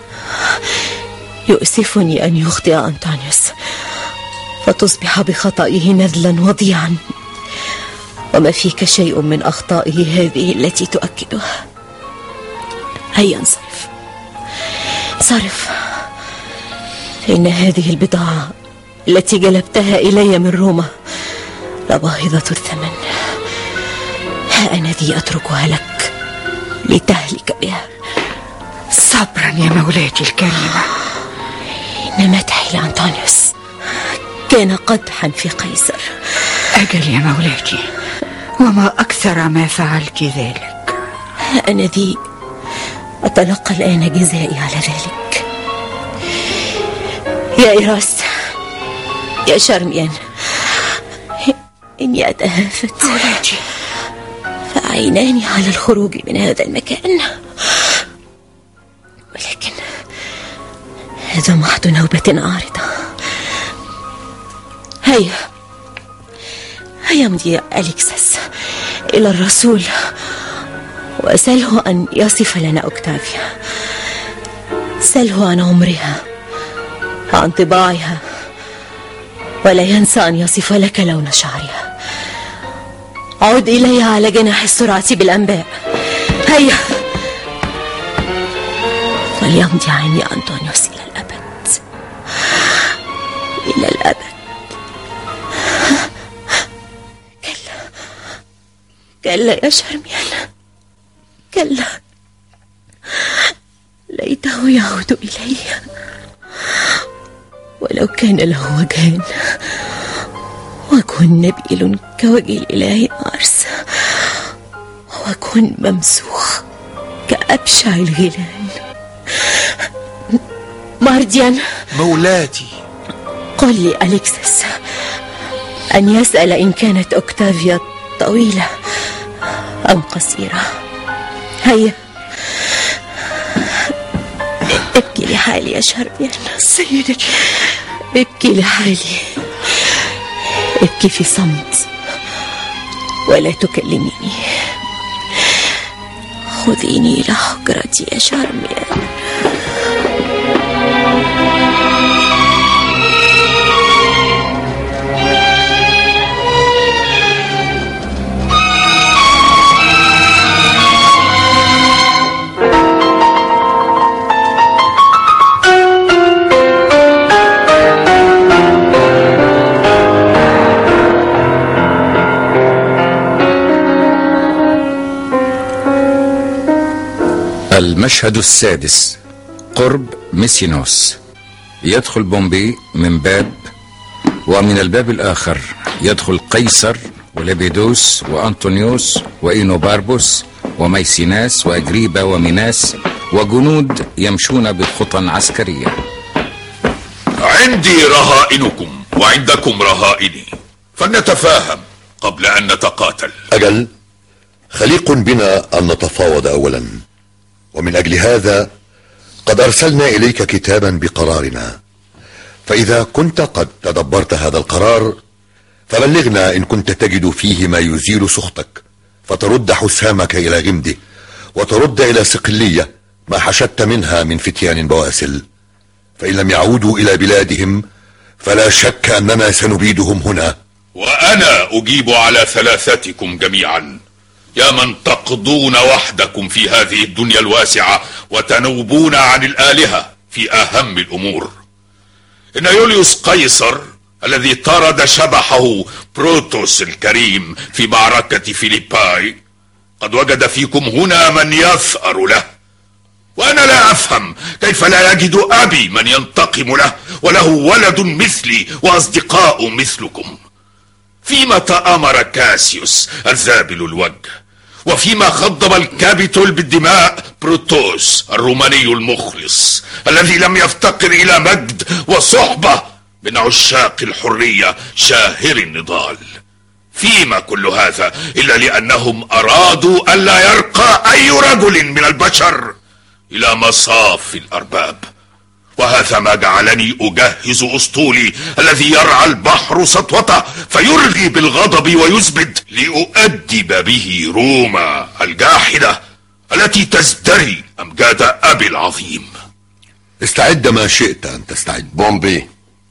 يؤسفني أن يخطئ أنطونيوس فتصبح بخطئه نذلا وضيعا، وما فيك شيء من أخطائه هذه التي تؤكدها. هيا انصرف، انصرف، فإن هذه البضاعة التي جلبتها إلي من روما لباهظة الثمن. ها أنا ذي أتركها لك لتهلك بها. صبرا يا مولاتي الكريمة. إن مدحي لأنطونيوس كان قدحا في قيصر. أجل يا مولاتي، وما أكثر ما فعلت ذلك. ها أنا ذي أتلقى الآن جزائي على ذلك. يا إيراس، يا شرميان، إني أتهافت مولاتي، فعيناني على الخروج من هذا المكان، ولكن هذا محض نوبة عارضة. هيا هيا امضي أليكسس إلى الرسول وأسأله أن يصف لنا أوكتافيا. سأله عن عمرها، عن طباعها، ولا ينسى أن يصف لك لون شعرها. عد إلي على جناح السرعة بالأنباء. هيا، وليمضي عني أنطونيوس إلى الأبد، إلى الأبد. كلا كلا يا شرميان، كلا، ليته يعود إلي، ولو كان له وجهان، وجه نبيل كوجه الإله مارس، ووجه ممسوخ كأبشع الغيلان. مارديان مولاتي، قل لي أليكسس أن يسأل إن كانت أوكتافيا طويلة أم قصيرة. هيا ابكي لحالي يا شاربيان. سيدتي، ابكي لحالي، ابكي في صمت ولا تكلميني. خذيني إلى حجرتي يا شاربيان. المشهد السادس. قرب ميسينوس. يدخل بومبي من باب، ومن الباب الآخر يدخل قيصر وليبيدوس وأنطونيوس وإينوباربوس وميسيناس وأجريبا وميناس وجنود يمشون بخطى عسكرية. عندي رهائنكم وعندكم رهائني، فلنتفاهم قبل أن نتقاتل. أجل، خليق بنا أن نتفاوض أولا، ومن أجل هذا قد أرسلنا إليك كتابا بقرارنا، فإذا كنت قد تدبرت هذا القرار فبلغنا إن كنت تجد فيه ما يزيل سخطك، فترد حسامك إلى غمده، وترد إلى صقلية ما حشدت منها من فتيان بواسل. فإن لم يعودوا إلى بلادهم فلا شك أننا سنبيدهم هنا. وأنا أجيب على ثلاثتكم جميعا، يا من تقضون وحدكم في هذه الدنيا الواسعة وتنوبون عن الآلهة في أهم الأمور. إن يوليوس قيصر الذي طرد شبحه بروتوس الكريم في معركة فيليباي قد وجد فيكم هنا من يثأر له، وأنا لا أفهم كيف لا يجد أبي من ينتقم له وله ولد مثلي وأصدقاء مثلكم. فيما تأمر كاسيوس الذابل الوجه، وفيما خضب الكابيتول بالدماء بروتوس الروماني المخلص الذي لم يفتقر إلى مجد وصحبة من عشاق الحرية شاهر النضال. فيما كل هذا إلا لأنهم أرادوا ألا يرقى أي رجل من البشر إلى مصاف الأرباب. وهذا ما جعلني أجهز أسطولي الذي يرعى البحر سطوته فيرغي بالغضب ويزبد، لأؤدب به روما الجاحدة التي تزدري أمجاد أبي العظيم. استعد ما شئت أن تستعد. بومبي،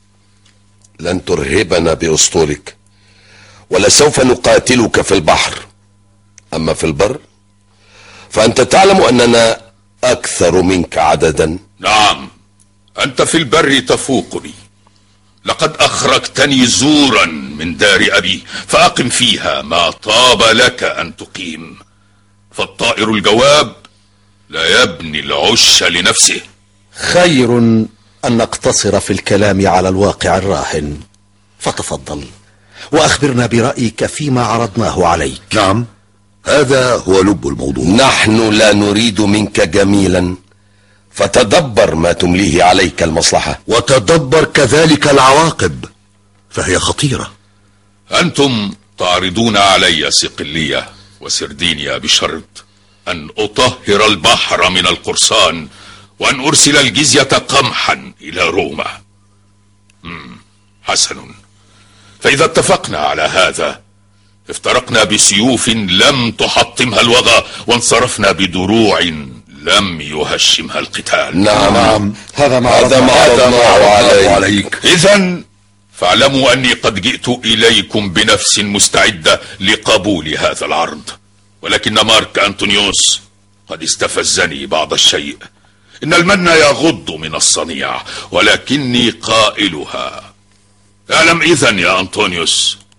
لن ترهبنا بأسطولك، ولسوف نقاتلك في البحر. أما في البر فأنت تعلم أننا أكثر منك عددا. نعم، أنت في البر تفوقني. لقد أخرجتني زورا من دار أبي، فأقم فيها ما طاب لك أن تقيم. فالطائر الجواب لا يبني العش لنفسه. خير أن نقتصر في الكلام على الواقع الراهن، فتفضل وأخبرنا برأيك فيما عرضناه عليك. نعم، هذا هو لب الموضوع. نحن لا نريد منك جميلا، فتدبر ما تمليه عليك المصلحة، وتدبر كذلك العواقب، فهي خطيرة. أنتم تعرضون علي صقلية وسردينيا بشرط أن أطهر البحر من القرصان، وأن أرسل الجزية قمحا إلى روما. مم. حسن، فإذا اتفقنا على هذا افترقنا بسيوف لم تحطمها الوغى، وانصرفنا بدروع لم يهشمها القتال. نعم, نعم. هذا ما عرضناه عليك, عليك. إذن فاعلموا أني قد جئت إليكم بنفس مستعدة لقبول هذا العرض، ولكن مارك أنطونيوس قد استفزني بعض الشيء. إن المن يغض من الصنيع، ولكني قائلها. اعلم إذن يا أنطونيوس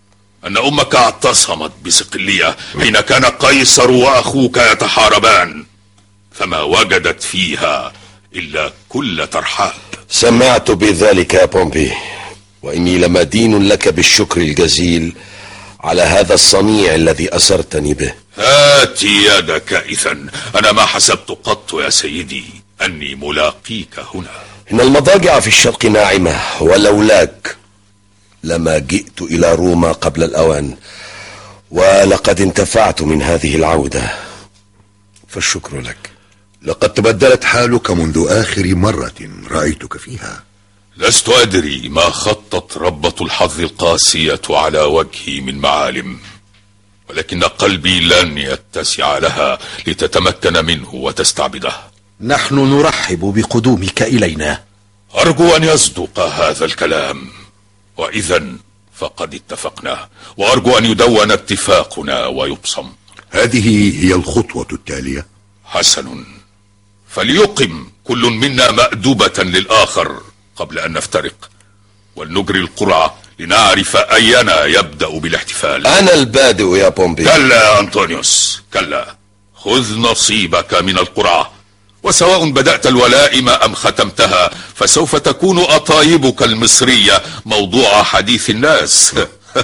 أن أمك اعتصمت بصقلية حين كان قيصر وأخوك يتحاربان، فما وجدت فيها إلا كل ترحاب. سمعت بذلك يا بومبي، وإني لمدين لك بالشكر الجزيل على هذا الصنيع الذي أسرتني به. هات يدك إذن، أنا ما حسبت قط يا سيدي أني ملاقيك هنا. إن المضاجع في الشرق ناعمة، ولولاك لما جئت إلى روما قبل الأوان، ولقد انتفعت من هذه العودة، فالشكر لك. لقد تبدلت حالك منذ آخر مرة رأيتك فيها. لست أدري ما خطت ربة الحظ القاسية على وجهي من معالم، ولكن قلبي لن يتسع لها لتتمكن منه وتستعبده. نحن نرحب بقدومك إلينا. أرجو أن يصدق هذا الكلام، وإذا فقد اتفقنا، وأرجو أن يدون اتفاقنا ويبصم. هذه هي الخطوة التالية. حسن، فليقم كل منا مأدبة للآخر قبل أن نفترق، ولنجري القرعة لنعرف أينا يبدأ بالاحتفال. أنا البادئ يا بومبي. كلا يا أنطونيوس، كلا. خذ نصيبك من القرعة، وسواء بدأت الولائم أم ختمتها فسوف تكون أطايبك المصرية موضوع حديث الناس.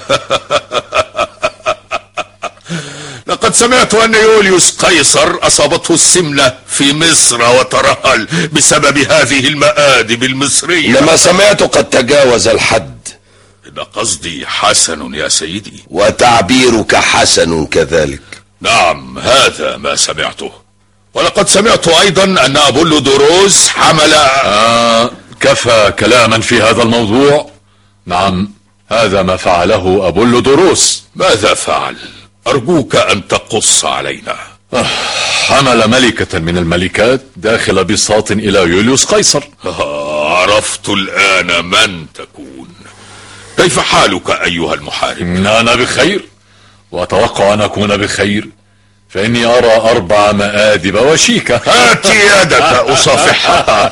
لقد سمعت أن يوليوس قيصر أصابته السمنة في مصر وترهل بسبب هذه المآدب المصرية. لما سمعت قد تجاوز الحد. إن قصدي حسن يا سيدي، وتعبيرك حسن كذلك. نعم، هذا ما سمعته. ولقد سمعت أيضا أن أبولودوروس حمل آه كفى كلاما في هذا الموضوع. نعم، هذا ما فعله أبولودوروس. ماذا فعل؟ أرجوك أن تقص علينا. آه حمل ملكة من الملكات داخل بساط إلى يوليوس قيصر. آه عرفت الآن من تكون. كيف حالك أيها المحارب؟ أنا بخير، وأتوقع أن أكون بخير، فإني أرى أربع مآدب وشيكة. هات يدك أصافحها.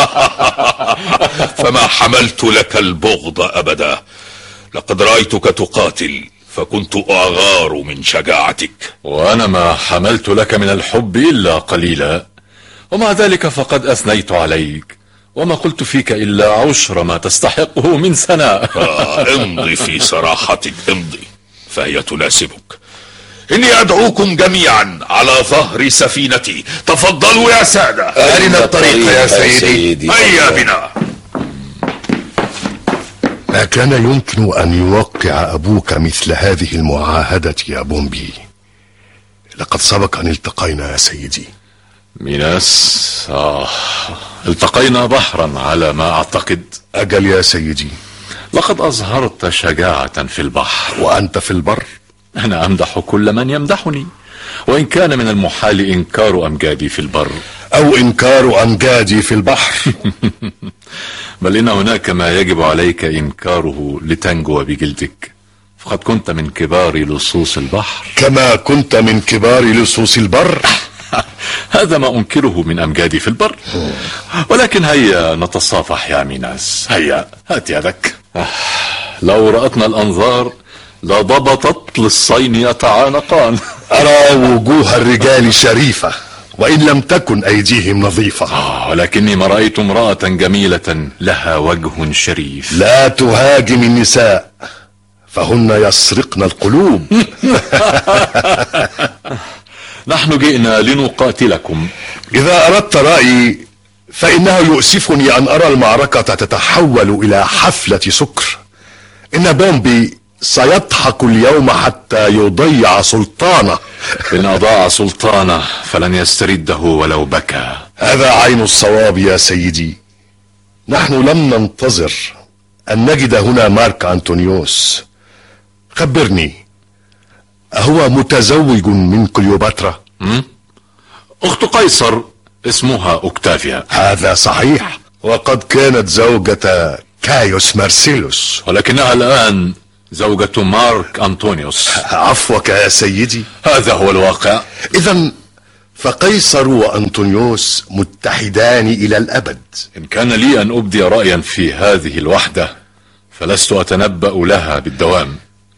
فما حملت لك البغض أبدا، لقد رأيتك تقاتل فكنت أغار من شجاعتك. وأنا ما حملت لك من الحب إلا قليلا، ومع ذلك فقد أثنيت عليك، وما قلت فيك إلا عشر ما تستحقه من ثناء. آه امضي في صراحتك، امضي، فهي تناسبك. إني أدعوكم جميعا على ظهر سفينتي. تفضلوا يا سادة. أرنا الطريق يا سيدي. هيا بنا. ما كان يمكن أن يوقع أبوك مثل هذه المعاهدة يا بومبي. لقد سبق أن التقينا يا سيدي. ميناس، آه التقينا بحرا على ما أعتقد. أجل يا سيدي. لقد أظهرت شجاعة في البحر. وأنت في البر؟ أنا أمدح كل من يمدحني، وإن كان من المحال إنكار أمجادي في البر أو إنكار أمجادي في البحر. بل إن هناك ما يجب عليك إنكاره لتنجو بجلدك، فقد كنت من كبار لصوص البحر كما كنت من كبار لصوص البر. هذا ما أنكره من أمجادي في البر. ولكن هيا نتصافح يا ميناس، هيا هات يدك. لو رأتنا الأنظار لضبطت للصين يتعانقان. أرى وجوه الرجال شريفة وإن لم تكن أيديهم نظيفة. آه ولكني ما رأيت امرأة جميلة لها وجه شريف. لا تهاجم النساء فهن يسرقن القلوب. نحن جئنا لنقاتلكم. إذا أردت رأيي فإنه يؤسفني أن أرى المعركة تتحول إلى حفلة سكر. إن بومبي سيضحك اليوم حتى يضيع سلطانه. إن أضاع سلطانه فلن يسترده ولو بكى. هذا عين الصواب يا سيدي. نحن لم ننتظر أن نجد هنا مارك أنطونيوس. خبرني، أهو متزوج من كليوباترا؟ أخت قيصر اسمها أوكتافيا. هذا صحيح، وقد كانت زوجة كايوس مارسيلوس، ولكنها الآن زوجة مارك أنطونيوس. عفوك يا سيدي، هذا هو الواقع. إذن فقيصر وأنطونيوس متحدان إلى الأبد. إن كان لي أن أبدي رأيا في هذه الوحدة فلست أتنبأ لها بالدوام.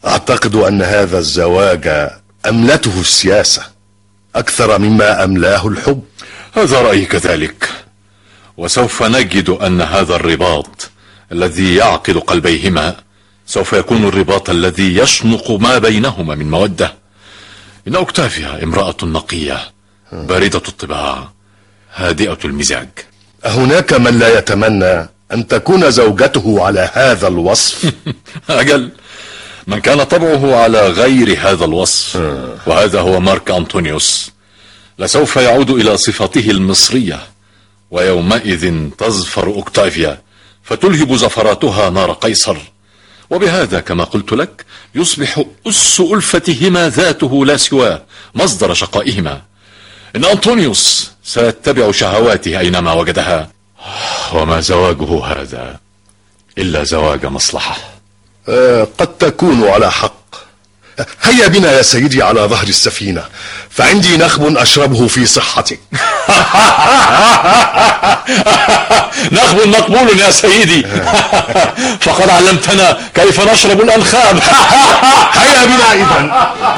أعتقد أن هذا الزواج أملته السياسة أكثر مما أملاه الحب. هذا رأيي كذلك، وسوف نجد أن هذا الرباط الذي يعقد قلبيهما سوف يكون الرباط الذي يشنق ما بينهما من مودة. إن أوكتافيا امرأة نقية باردة الطباع هادئة المزاج. أهناك من لا يتمنى أن تكون زوجته على هذا الوصف؟ أجل، من كان طبعه على غير هذا الوصف، وهذا هو مارك أنطونيوس، لسوف يعود إلى صفته المصرية، ويومئذ تظفر أوكتافيا فتلهب زفراتها نار قيصر، وبهذا كما قلت لك يصبح أس ألفتهما ذاته لا سواه، مصدر شقائهما. إن أنطونيوس سيتبع شهواته أينما وجدها، وما زواجه هذا إلا زواج مصلحة. أه قد تكون على حق. هيا بنا يا سيدي على ظهر السفينة، فعندي نخب أشربه في صحتك. نخب مقبول يا سيدي. فقد علمتنا كيف نشرب الأنخاب. هيا بنا إذن.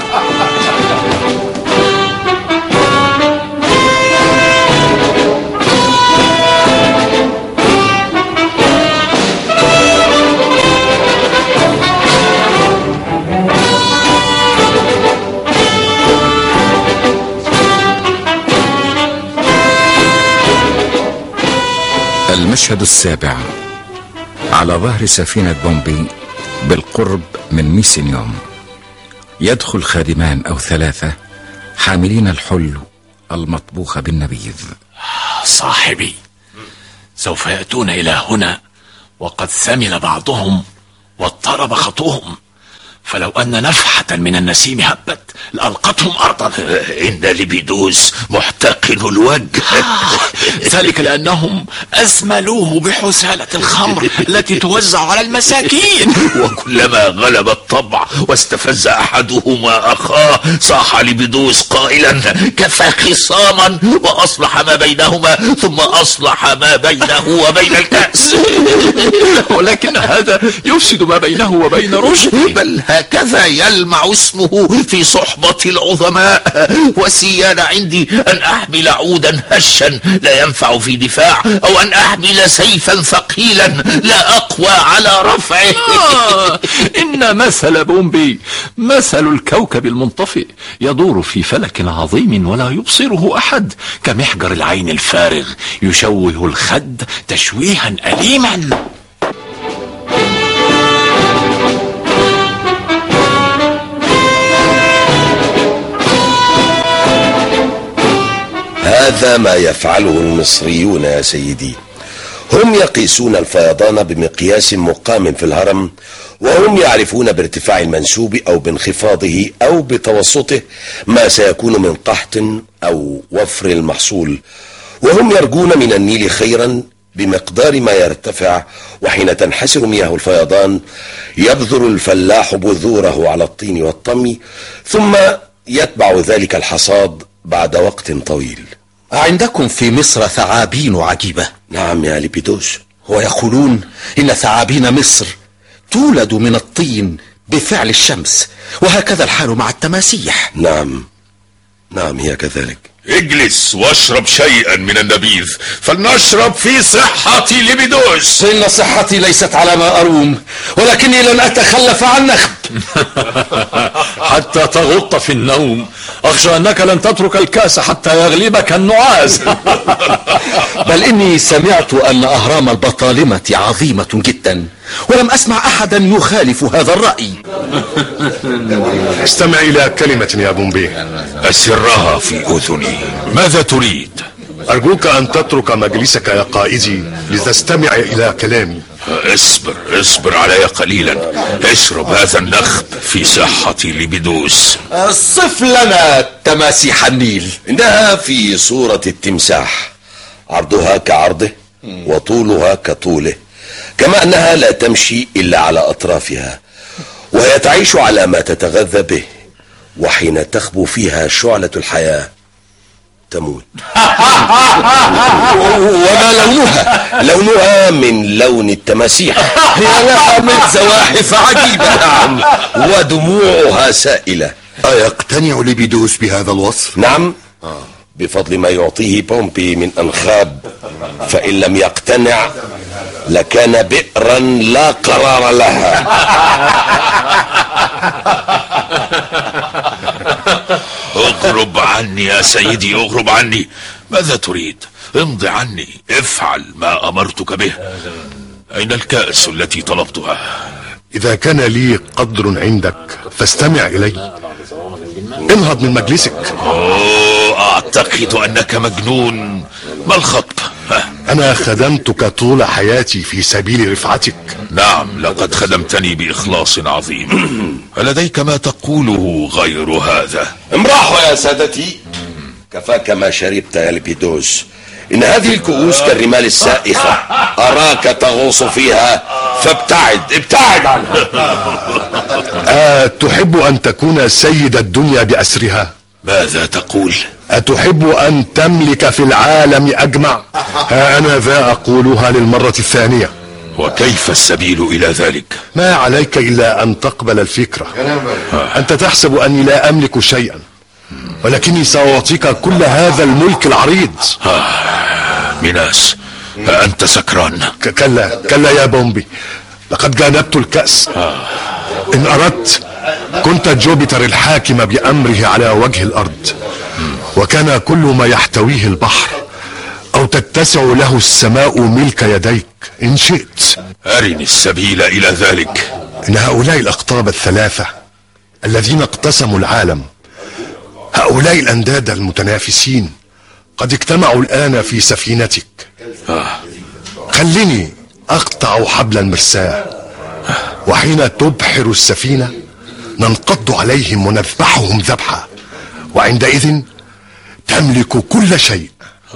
المشهد السابع. على ظهر سفينة بومبي بالقرب من ميسينيوم، يدخل خادمان أو ثلاثة حاملين الحلو المطبوخ بالنبيذ. صاحبي، سوف يأتون إلى هنا وقد ثمل بعضهم واضطرب خطوهم، فلو أن نفحة من النسيم هبت لألقتهم أرضا. إن لبيدوس محتقن الوجه. ذلك لأنهم أسملوه بحسالة الخمر التي توزع على المساكين. وكلما غلب الطبع واستفز أحدهما أخاه صاح لبيدوس قائلا: كفى خصاما، وأصلح ما بينهما ثم أصلح ما بينه وبين الكأس. ولكن هذا يفسد ما بينه وبين رشد. بل هكذا يلمع اسمه في صحبة العظماء. وسيان عندي أن أحمل عودا هشا لا ينفع في دفاع، أو أن أحمل سيفا ثقيلا لا أقوى على رفعه. آه، إن مثل بومبي مثل الكوكب المنطفئ يدور في فلك عظيم ولا يبصره أحد، كمحجر العين الفارغ يشوه الخد تشويها أليما. هذا ما يفعله المصريون يا سيدي. هم يقيسون الفيضان بمقياس مقام في الهرم، وهم يعرفون بارتفاع المنسوب أو بانخفاضه أو بتوسطه ما سيكون من قحط أو وفر المحصول، وهم يرجون من النيل خيرا بمقدار ما يرتفع. وحين تنحسر مياه الفيضان يبذر الفلاح بذوره على الطين والطمي، ثم يتبع ذلك الحصاد بعد وقت طويل. عندكم في مصر ثعابين عجيبة. نعم يا لبيدوس. ويقولون إن ثعابين مصر تولد من الطين بفعل الشمس، وهكذا الحال مع التماسيح. نعم نعم هي كذلك. اجلس واشرب شيئا من النبيذ فلنشرب في صحة لبيدوس. إن صحتي ليست على ما أروم، ولكني لن أتخلف عن نخب. حتى تغط في النوم. أخشى أنك لن تترك الكاس حتى يغلبك النعاس. بل إني سمعت أن أهرام البطالمة عظيمة جدا، ولم أسمع أحدا يخالف هذا الرأي. استمع إلى كلمة يا بومبي. أسرها في أذني. ماذا تريد؟ أرجوك أن تترك مجلسك يا قائدي لتستمع إلى كلامي. اصبر اصبر علي قليلا. اشرب هذا النخب في صحة لبيدوس. صف لنا تماسيح النيل. إنها في صورة التمساح، عرضها كعرضه وطولها كطوله، كما أنها لا تمشي إلا على أطرافها، وهي تعيش على ما تتغذى به، وحين تخبو فيها شعلة الحياة تموت. وما لونها؟ لونها من لون التماسيح، هي لها من زواحف عجيبة. نعم، ودموعها سائلة. أيقتنع لبيدوس بهذا الوصف؟ نعم، بفضل ما يعطيه بومبي من أنخاب، فإن لم يقتنع لكان بئرا لا قرار لها. اغرب عني يا سيدي، اغرب عني. ماذا تريد؟ امض عني، افعل ما أمرتك به. أين الكأس التي طلبتها؟ إذا كان لي قدر عندك فاستمع إلي. انهض من مجلسك. أوه، أعتقد أنك مجنون. ما الخطب؟ أنا خدمتك طول حياتي في سبيل رفعتك. نعم، لقد خدمتني بإخلاص عظيم. فلديك ما تقوله غير هذا؟ امرحوا يا سادتي، كفاك ما شربت يا لبيدوس. إن هذه الكؤوس كالرمال السائخة، أراك تغوص فيها، فابتعد ابتعد عنها. أتحب أن تكون سيد الدنيا بأسرها؟ ماذا تقول؟ أتحب أن تملك في العالم أجمع؟ ها أنا ذا أقولها للمرة الثانية. وكيف السبيل إلى ذلك؟ ما عليك إلا أن تقبل الفكرة. أنت تحسب أني لا أملك شيئا، ولكني سأعطيك كل هذا الملك العريض. ميناس، أنت سكران؟ كلا كلا يا بومبي، لقد جانبت الكأس. إن أردت كنت جوبيتر الحاكم بأمره على وجه الأرض، وكان كل ما يحتويه البحر أو تتسع له السماء ملك يديك إن شئت. أرني السبيل إلى ذلك. إن هؤلاء الأقطاب الثلاثة الذين اقتسموا العالم، هؤلاء الأنداد المتنافسين، قد اجتمعوا الآن في سفينتك. خليني أقطع حبل المرساة، وحين تبحر السفينة ننقض عليهم ونذبحهم ذبحا، وعندئذ تملك كل شيء.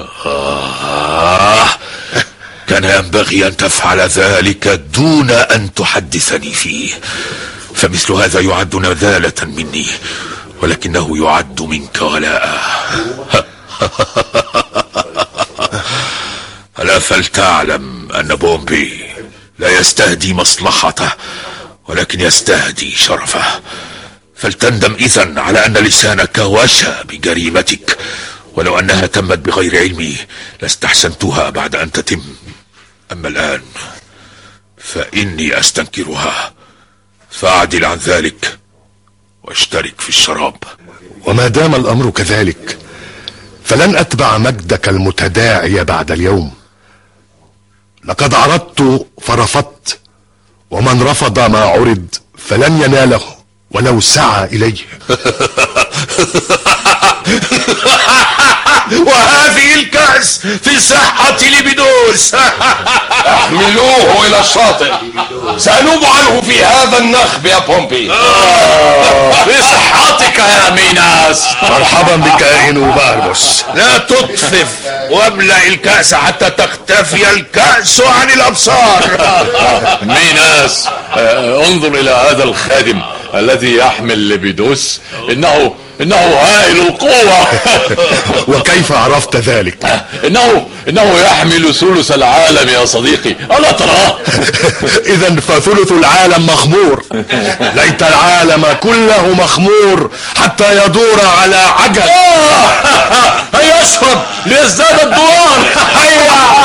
آه، كان ينبغي أن تفعل ذلك دون أن تحدثني فيه، فمثل هذا يعد نذالة مني، ولكنه يعد منك ولاء. ألا فلتعلم أن بومبي لا يستهدي مصلحته، ولكن يستهدي شرفه. فلتندم إذن على أن لسانك وشى بجريمتك، ولو أنها تمت بغير علمي لاستحسنتها بعد أن تتم. أما الآن فإني أستنكرها، فأعدل عن ذلك واشترك في الشراب. وما دام الأمر كذلك فلن أتبع مجدك المتداعي بعد اليوم. لقد عرضت فرفضت، ومن رفض ما عرض فلن يناله ولو سعى إليه. وهذه الكأس في صحة لبيدوس. احملوه إلى الشاطئ، سأنوب عنه في هذا النخب يا بومبي. بصحتك يا ميناس. مرحبا بك يا إنوباربوس. لا تطفف، واملأ الكأس حتى تختفي الكأس عن الأبصار. ميناس، انظر إلى هذا الخادم الذي يحمل لبيدوس، إنه إنه هائل القوة. وكيف عرفت ذلك؟ إنه إنه يحمل ثلث العالم يا صديقي، ألا تراه؟ إذا فثلث العالم مخمور. ليت العالم كله مخمور حتى يدور على عجل. هيا اشرب ليزداد الدوار. هيا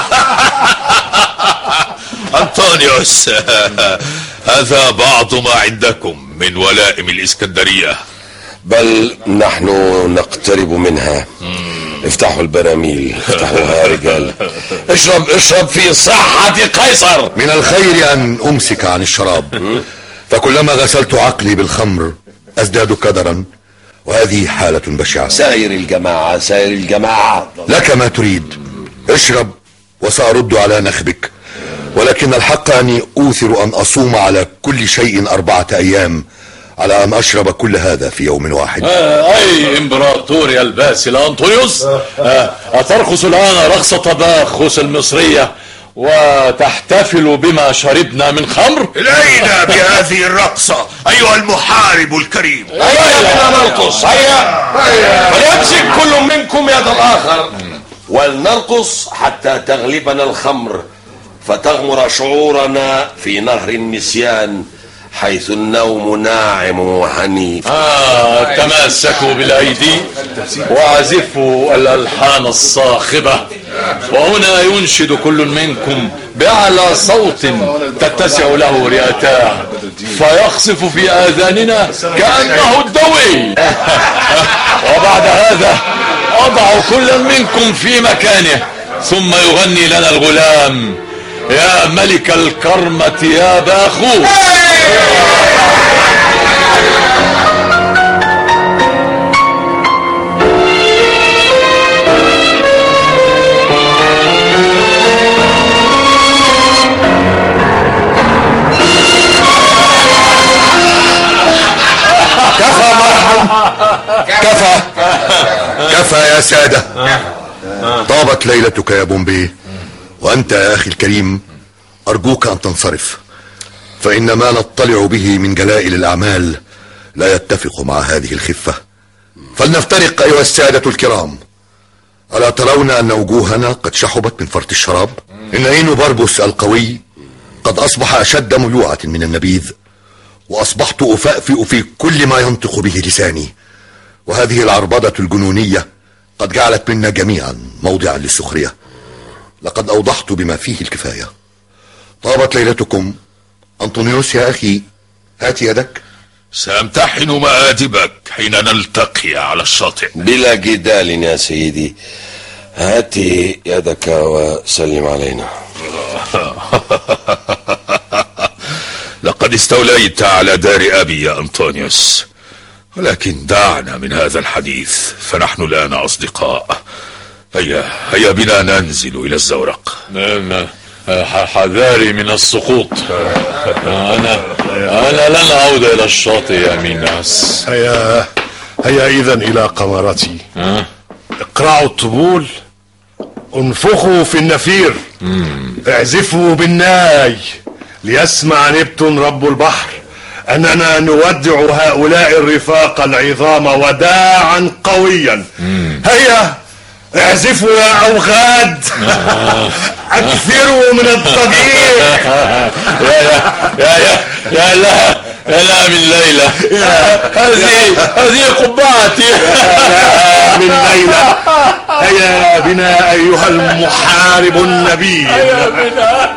أنطونيوس، هذا بعض ما عندكم من ولائم الإسكندرية. بل نحن نقترب منها. افتحوا البراميل، افتحوها يا رجال. اشرب اشرب في صحة قيصر. من الخير أن أمسك عن الشراب، فكلما غسلت عقلي بالخمر أزداد كدرا، وهذه حالة بشعة. سائر الجماعة سائر الجماعة لك ما تريد، اشرب وسأرد على نخبك، ولكن الحق أني أوثر أن أصوم على كل شيء أربعة أيام على أن أشرب كل هذا في يوم واحد. آه أي إمبراطور يا الباسل أنطونيوس، آه أترقص الآن رقصة باخوس المصرية وتحتفل بما شربنا من خمر؟ إلينا بهذه الرقصة أيها المحارب الكريم. هيا بنا نرقص، هيا. فليمسك كل منكم يد الآخر، ولنرقص حتى تغلبنا الخمر فتغمر شعورنا في نهر النسيان حيث النوم ناعم وحنيف. آه تماسكوا بالأيدي وعزفوا الألحان الصاخبة، وهنا ينشد كل منكم بأعلى صوت تتسع له رئتاه فيخصف في آذاننا كأنه الدوي. وبعد هذا أضع كل منكم في مكانه ثم يغني لنا الغلام يا ملك الكرمة يا باخوف. كفى مرحبا، كفى كفى يا سادة. طابت ليلتك يا بومبي، وأنت يا أخي الكريم أرجوك أن تنصرف، فإن ما نطلع به من جلائل الأعمال لا يتفق مع هذه الخفة. فلنفترق أيها السادة الكرام. ألا ترون أن وجوهنا قد شحبت من فرط الشراب؟ إن عين بربس القوي قد أصبح أشد ملوعة من النبيذ، وأصبحت أفأفئ في كل ما ينطق به لساني، وهذه العربدة الجنونية قد جعلت منا جميعا موضعا للسخرية. لقد أوضحت بما فيه الكفاية. طابت ليلتكم. أنطونيوس يا أخي، هات يدك. سأمتحن مآدبك حين نلتقي على الشاطئ. بلا جدال يا سيدي، هات يدك وسلم علينا. لقد استوليت على دار أبي يا أنطونيوس، ولكن دعنا من هذا الحديث، فنحن الآن أصدقاء. هيا هيا بنا ننزل إلى الزورق. نعم، حذاري من السقوط. أنا أنا لن أعود إلى الشاطئ يا ميناس. هيا هيا إذن إلى قمرتي. أه؟ اقرعوا الطبول، انفخوا في النفير، مم. اعزفوا بالناي ليسمع نبتون رب البحر أننا نودع هؤلاء الرفاق العظام وداعا قويا. مم. هيا اعزفوا يا أوغاد. اكثروا من الضجيج. يا يا يا يا لا يا لا من ليلى، هذه هذه قبعتي من ليلى. هيا بنا أيها المحارب النبيل. هيا بنا.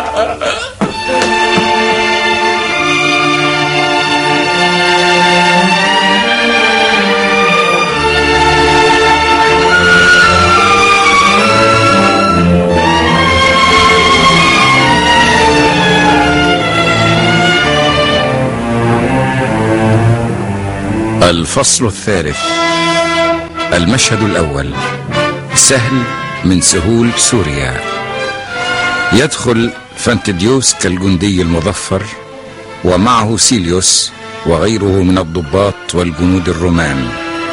الفصل الثالث. المشهد الأول. سهل من سهول سوريا. يدخل فانتديوس كالجندي المظفر، ومعه سيليوس وغيره من الضباط والجنود الرومان،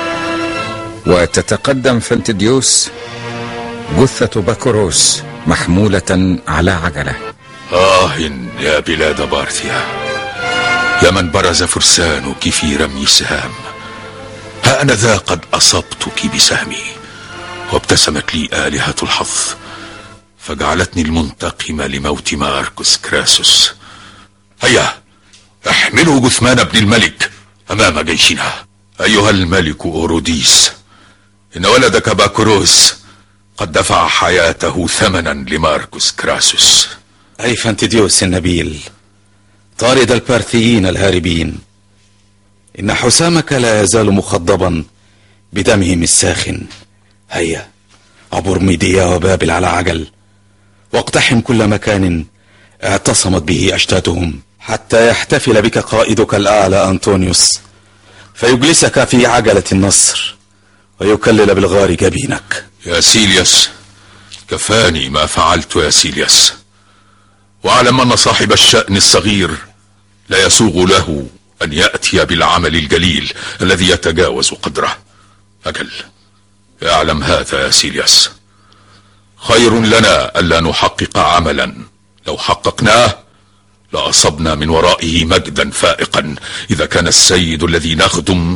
وتتقدم فانتديوس جثة باكوروس محمولة على عجلة. آه يا بلاد بارثيا، يا من برز فرسانك في رمي السهام، ها أنا ذا قد أصبتك بسهمي، وابتسمت لي آلهة الحظ فجعلتني المنتقمة لموت ماركوس كراسوس. هيا احملوا جثمان ابن الملك أمام جيشنا. أيها الملك أوروديس، إن ولدك باكوروس قد دفع حياته ثمنا لماركوس كراسوس. أي فانتديوس النبيل، طارد البارثيين الهاربين، إن حسامك لا يزال مخضبا بدمهم الساخن. هيا عبر ميديا وبابل على عجل، واقتحم كل مكان اعتصمت به أشتاتهم، حتى يحتفل بك قائدك الأعلى أنطونيوس، فيجلسك في عجلة النصر ويكلل بالغار جبينك. يا سيليوس، كفاني ما فعلت يا سيليوس، واعلم أن صاحب الشأن الصغير لا يسوغ له أن يأتي بالعمل الجليل الذي يتجاوز قدره. أجل اعلم هذا يا سيليوس، خير لنا ألا نحقق عملا لو حققناه لأصبنا من ورائه مجدا فائقا، إذا كان السيد الذي نخدم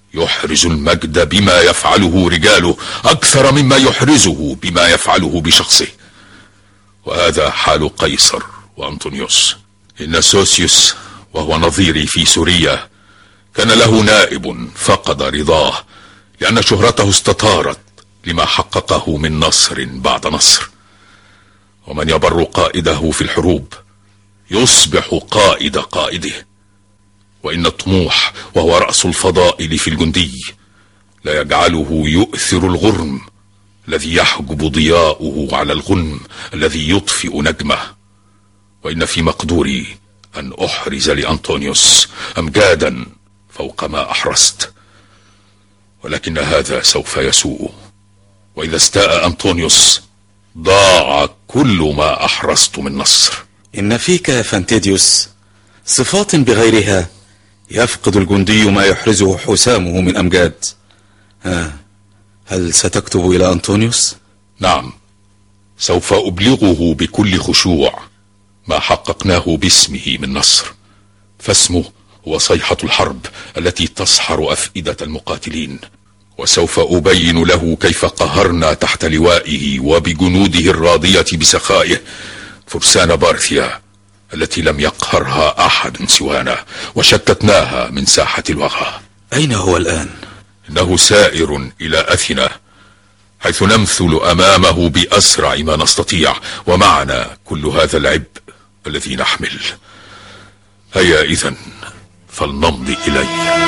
يحرز المجد بما يفعله رجاله أكثر مما يحرزه بما يفعله بشخصه. وهذا حال قيصر وأنطونيوس. إن سوسيوس وهو نظيري في سوريا كان له نائب فقد رضاه لأن شهرته استطارت لما حققه من نصر بعد نصر. ومن يبر قائده في الحروب يصبح قائد قائده. وإن الطموح وهو رأس الفضائل في الجندي لا يجعله يؤثر الغرم الذي يحجب ضياؤه على الغنم الذي يطفئ نجمه. وإن في مقدوري أن أحرز لأنطونيوس أمجادا فوق ما أحرزت، ولكن هذا سوف يسوء. وإذا استاء أنطونيوس ضاع كل ما أحرزت من نصر. إن فيك يا فانتيديوس صفات بغيرها يفقد الجندي ما يحرزه حسامه من أمجاد. ها، هل ستكتب إلى أنطونيوس؟ نعم، سوف أبلغه بكل خشوع ما حققناه باسمه من نصر. فاسمه هو صيحة الحرب التي تصحر أفئدة المقاتلين. وسوف أبين له كيف قهرنا تحت لوائه وبجنوده الراضية بسخائه فرسان بارثيا التي لم يقهرها أحد سوانا، وشتتناها من ساحة الوغى. أين هو الآن؟ إنه سائر إلى أثينا، حيث نمثل أمامه بأسرع ما نستطيع، ومعنا كل هذا العبء الذي نحمل. هيا إذن فلنمضي إليه.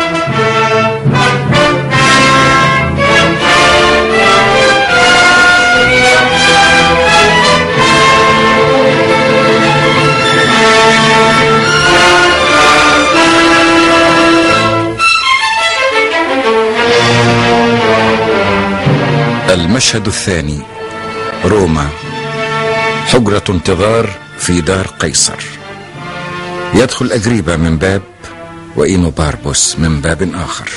المشهد الثاني: روما، حجرة انتظار في دار قيصر. يدخل أجريبا من باب وإينو باربوس من باب آخر.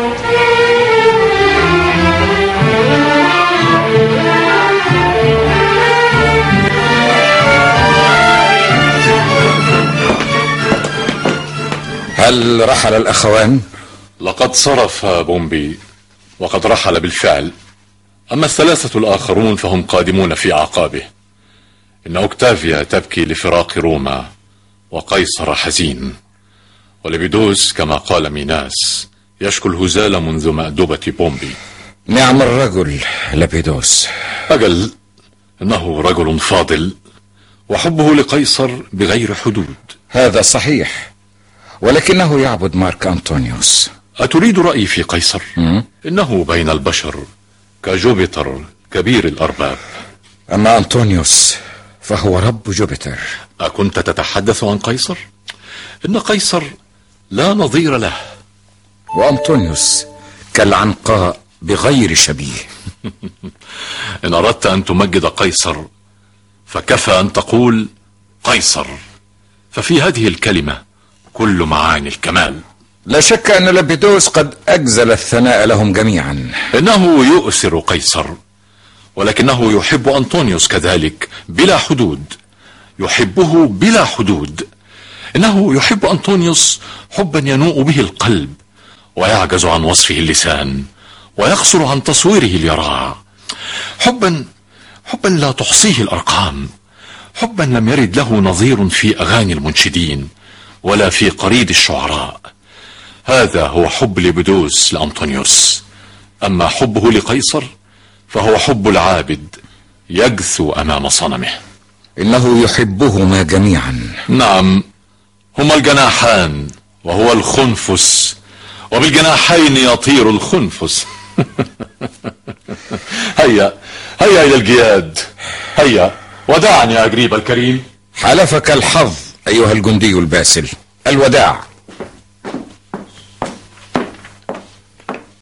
هل رحل الأخوان؟ لقد صرف بومبي وقد رحل بالفعل، أما الثلاثة الآخرون فهم قادمون في أعقابه. إن أوكتافيا تبكي لفراق روما، وقيصر حزين، ولبيدوس كما قال ميناس يشكو الهزال منذ مأدبة بومبي. نعم الرجل لبيدوس. أجل، إنه رجل فاضل، وحبه لقيصر بغير حدود. هذا صحيح، ولكنه يعبد مارك أنطونيوس. أتريد رأيي في قيصر؟ م? إنه بين البشر كجوبيتر كبير الأرباب. أما أنطونيوس فهو رب جوبيتر. أكنت تتحدث عن قيصر؟ إن قيصر لا نظير له، وأنطونيوس كالعنقاء بغير شبيه. إن أردت أن تمجد قيصر فكفى أن تقول قيصر، ففي هذه الكلمة كل معاني الكمال. لا شك أن لبيدوس قد أجزل الثناء لهم جميعا. إنه يؤثر قيصر، ولكنه يحب أنطونيوس كذلك بلا حدود، يحبه بلا حدود. إنه يحب أنطونيوس حبا ينوء به القلب، ويعجز عن وصفه اللسان، ويقصر عن تصويره اليراع. حبا حبا لا تحصيه الأرقام، حبا لم يرد له نظير في أغاني المنشدين ولا في قريد الشعراء. هذا هو حب لبيدوس لأنطونيوس. أما حبه لقيصر فهو حب العابد يجثو أمام صنمه. إنه يحبهما جميعا. نعم، هما الجناحان وهو الخنفس، وبالجناحين يطير الخنفس. هيا هيا إلى الجياد، هيا ودعني يا أجريب الكريم. حلفك الحظ أيها الجندي الباسل. الوداع.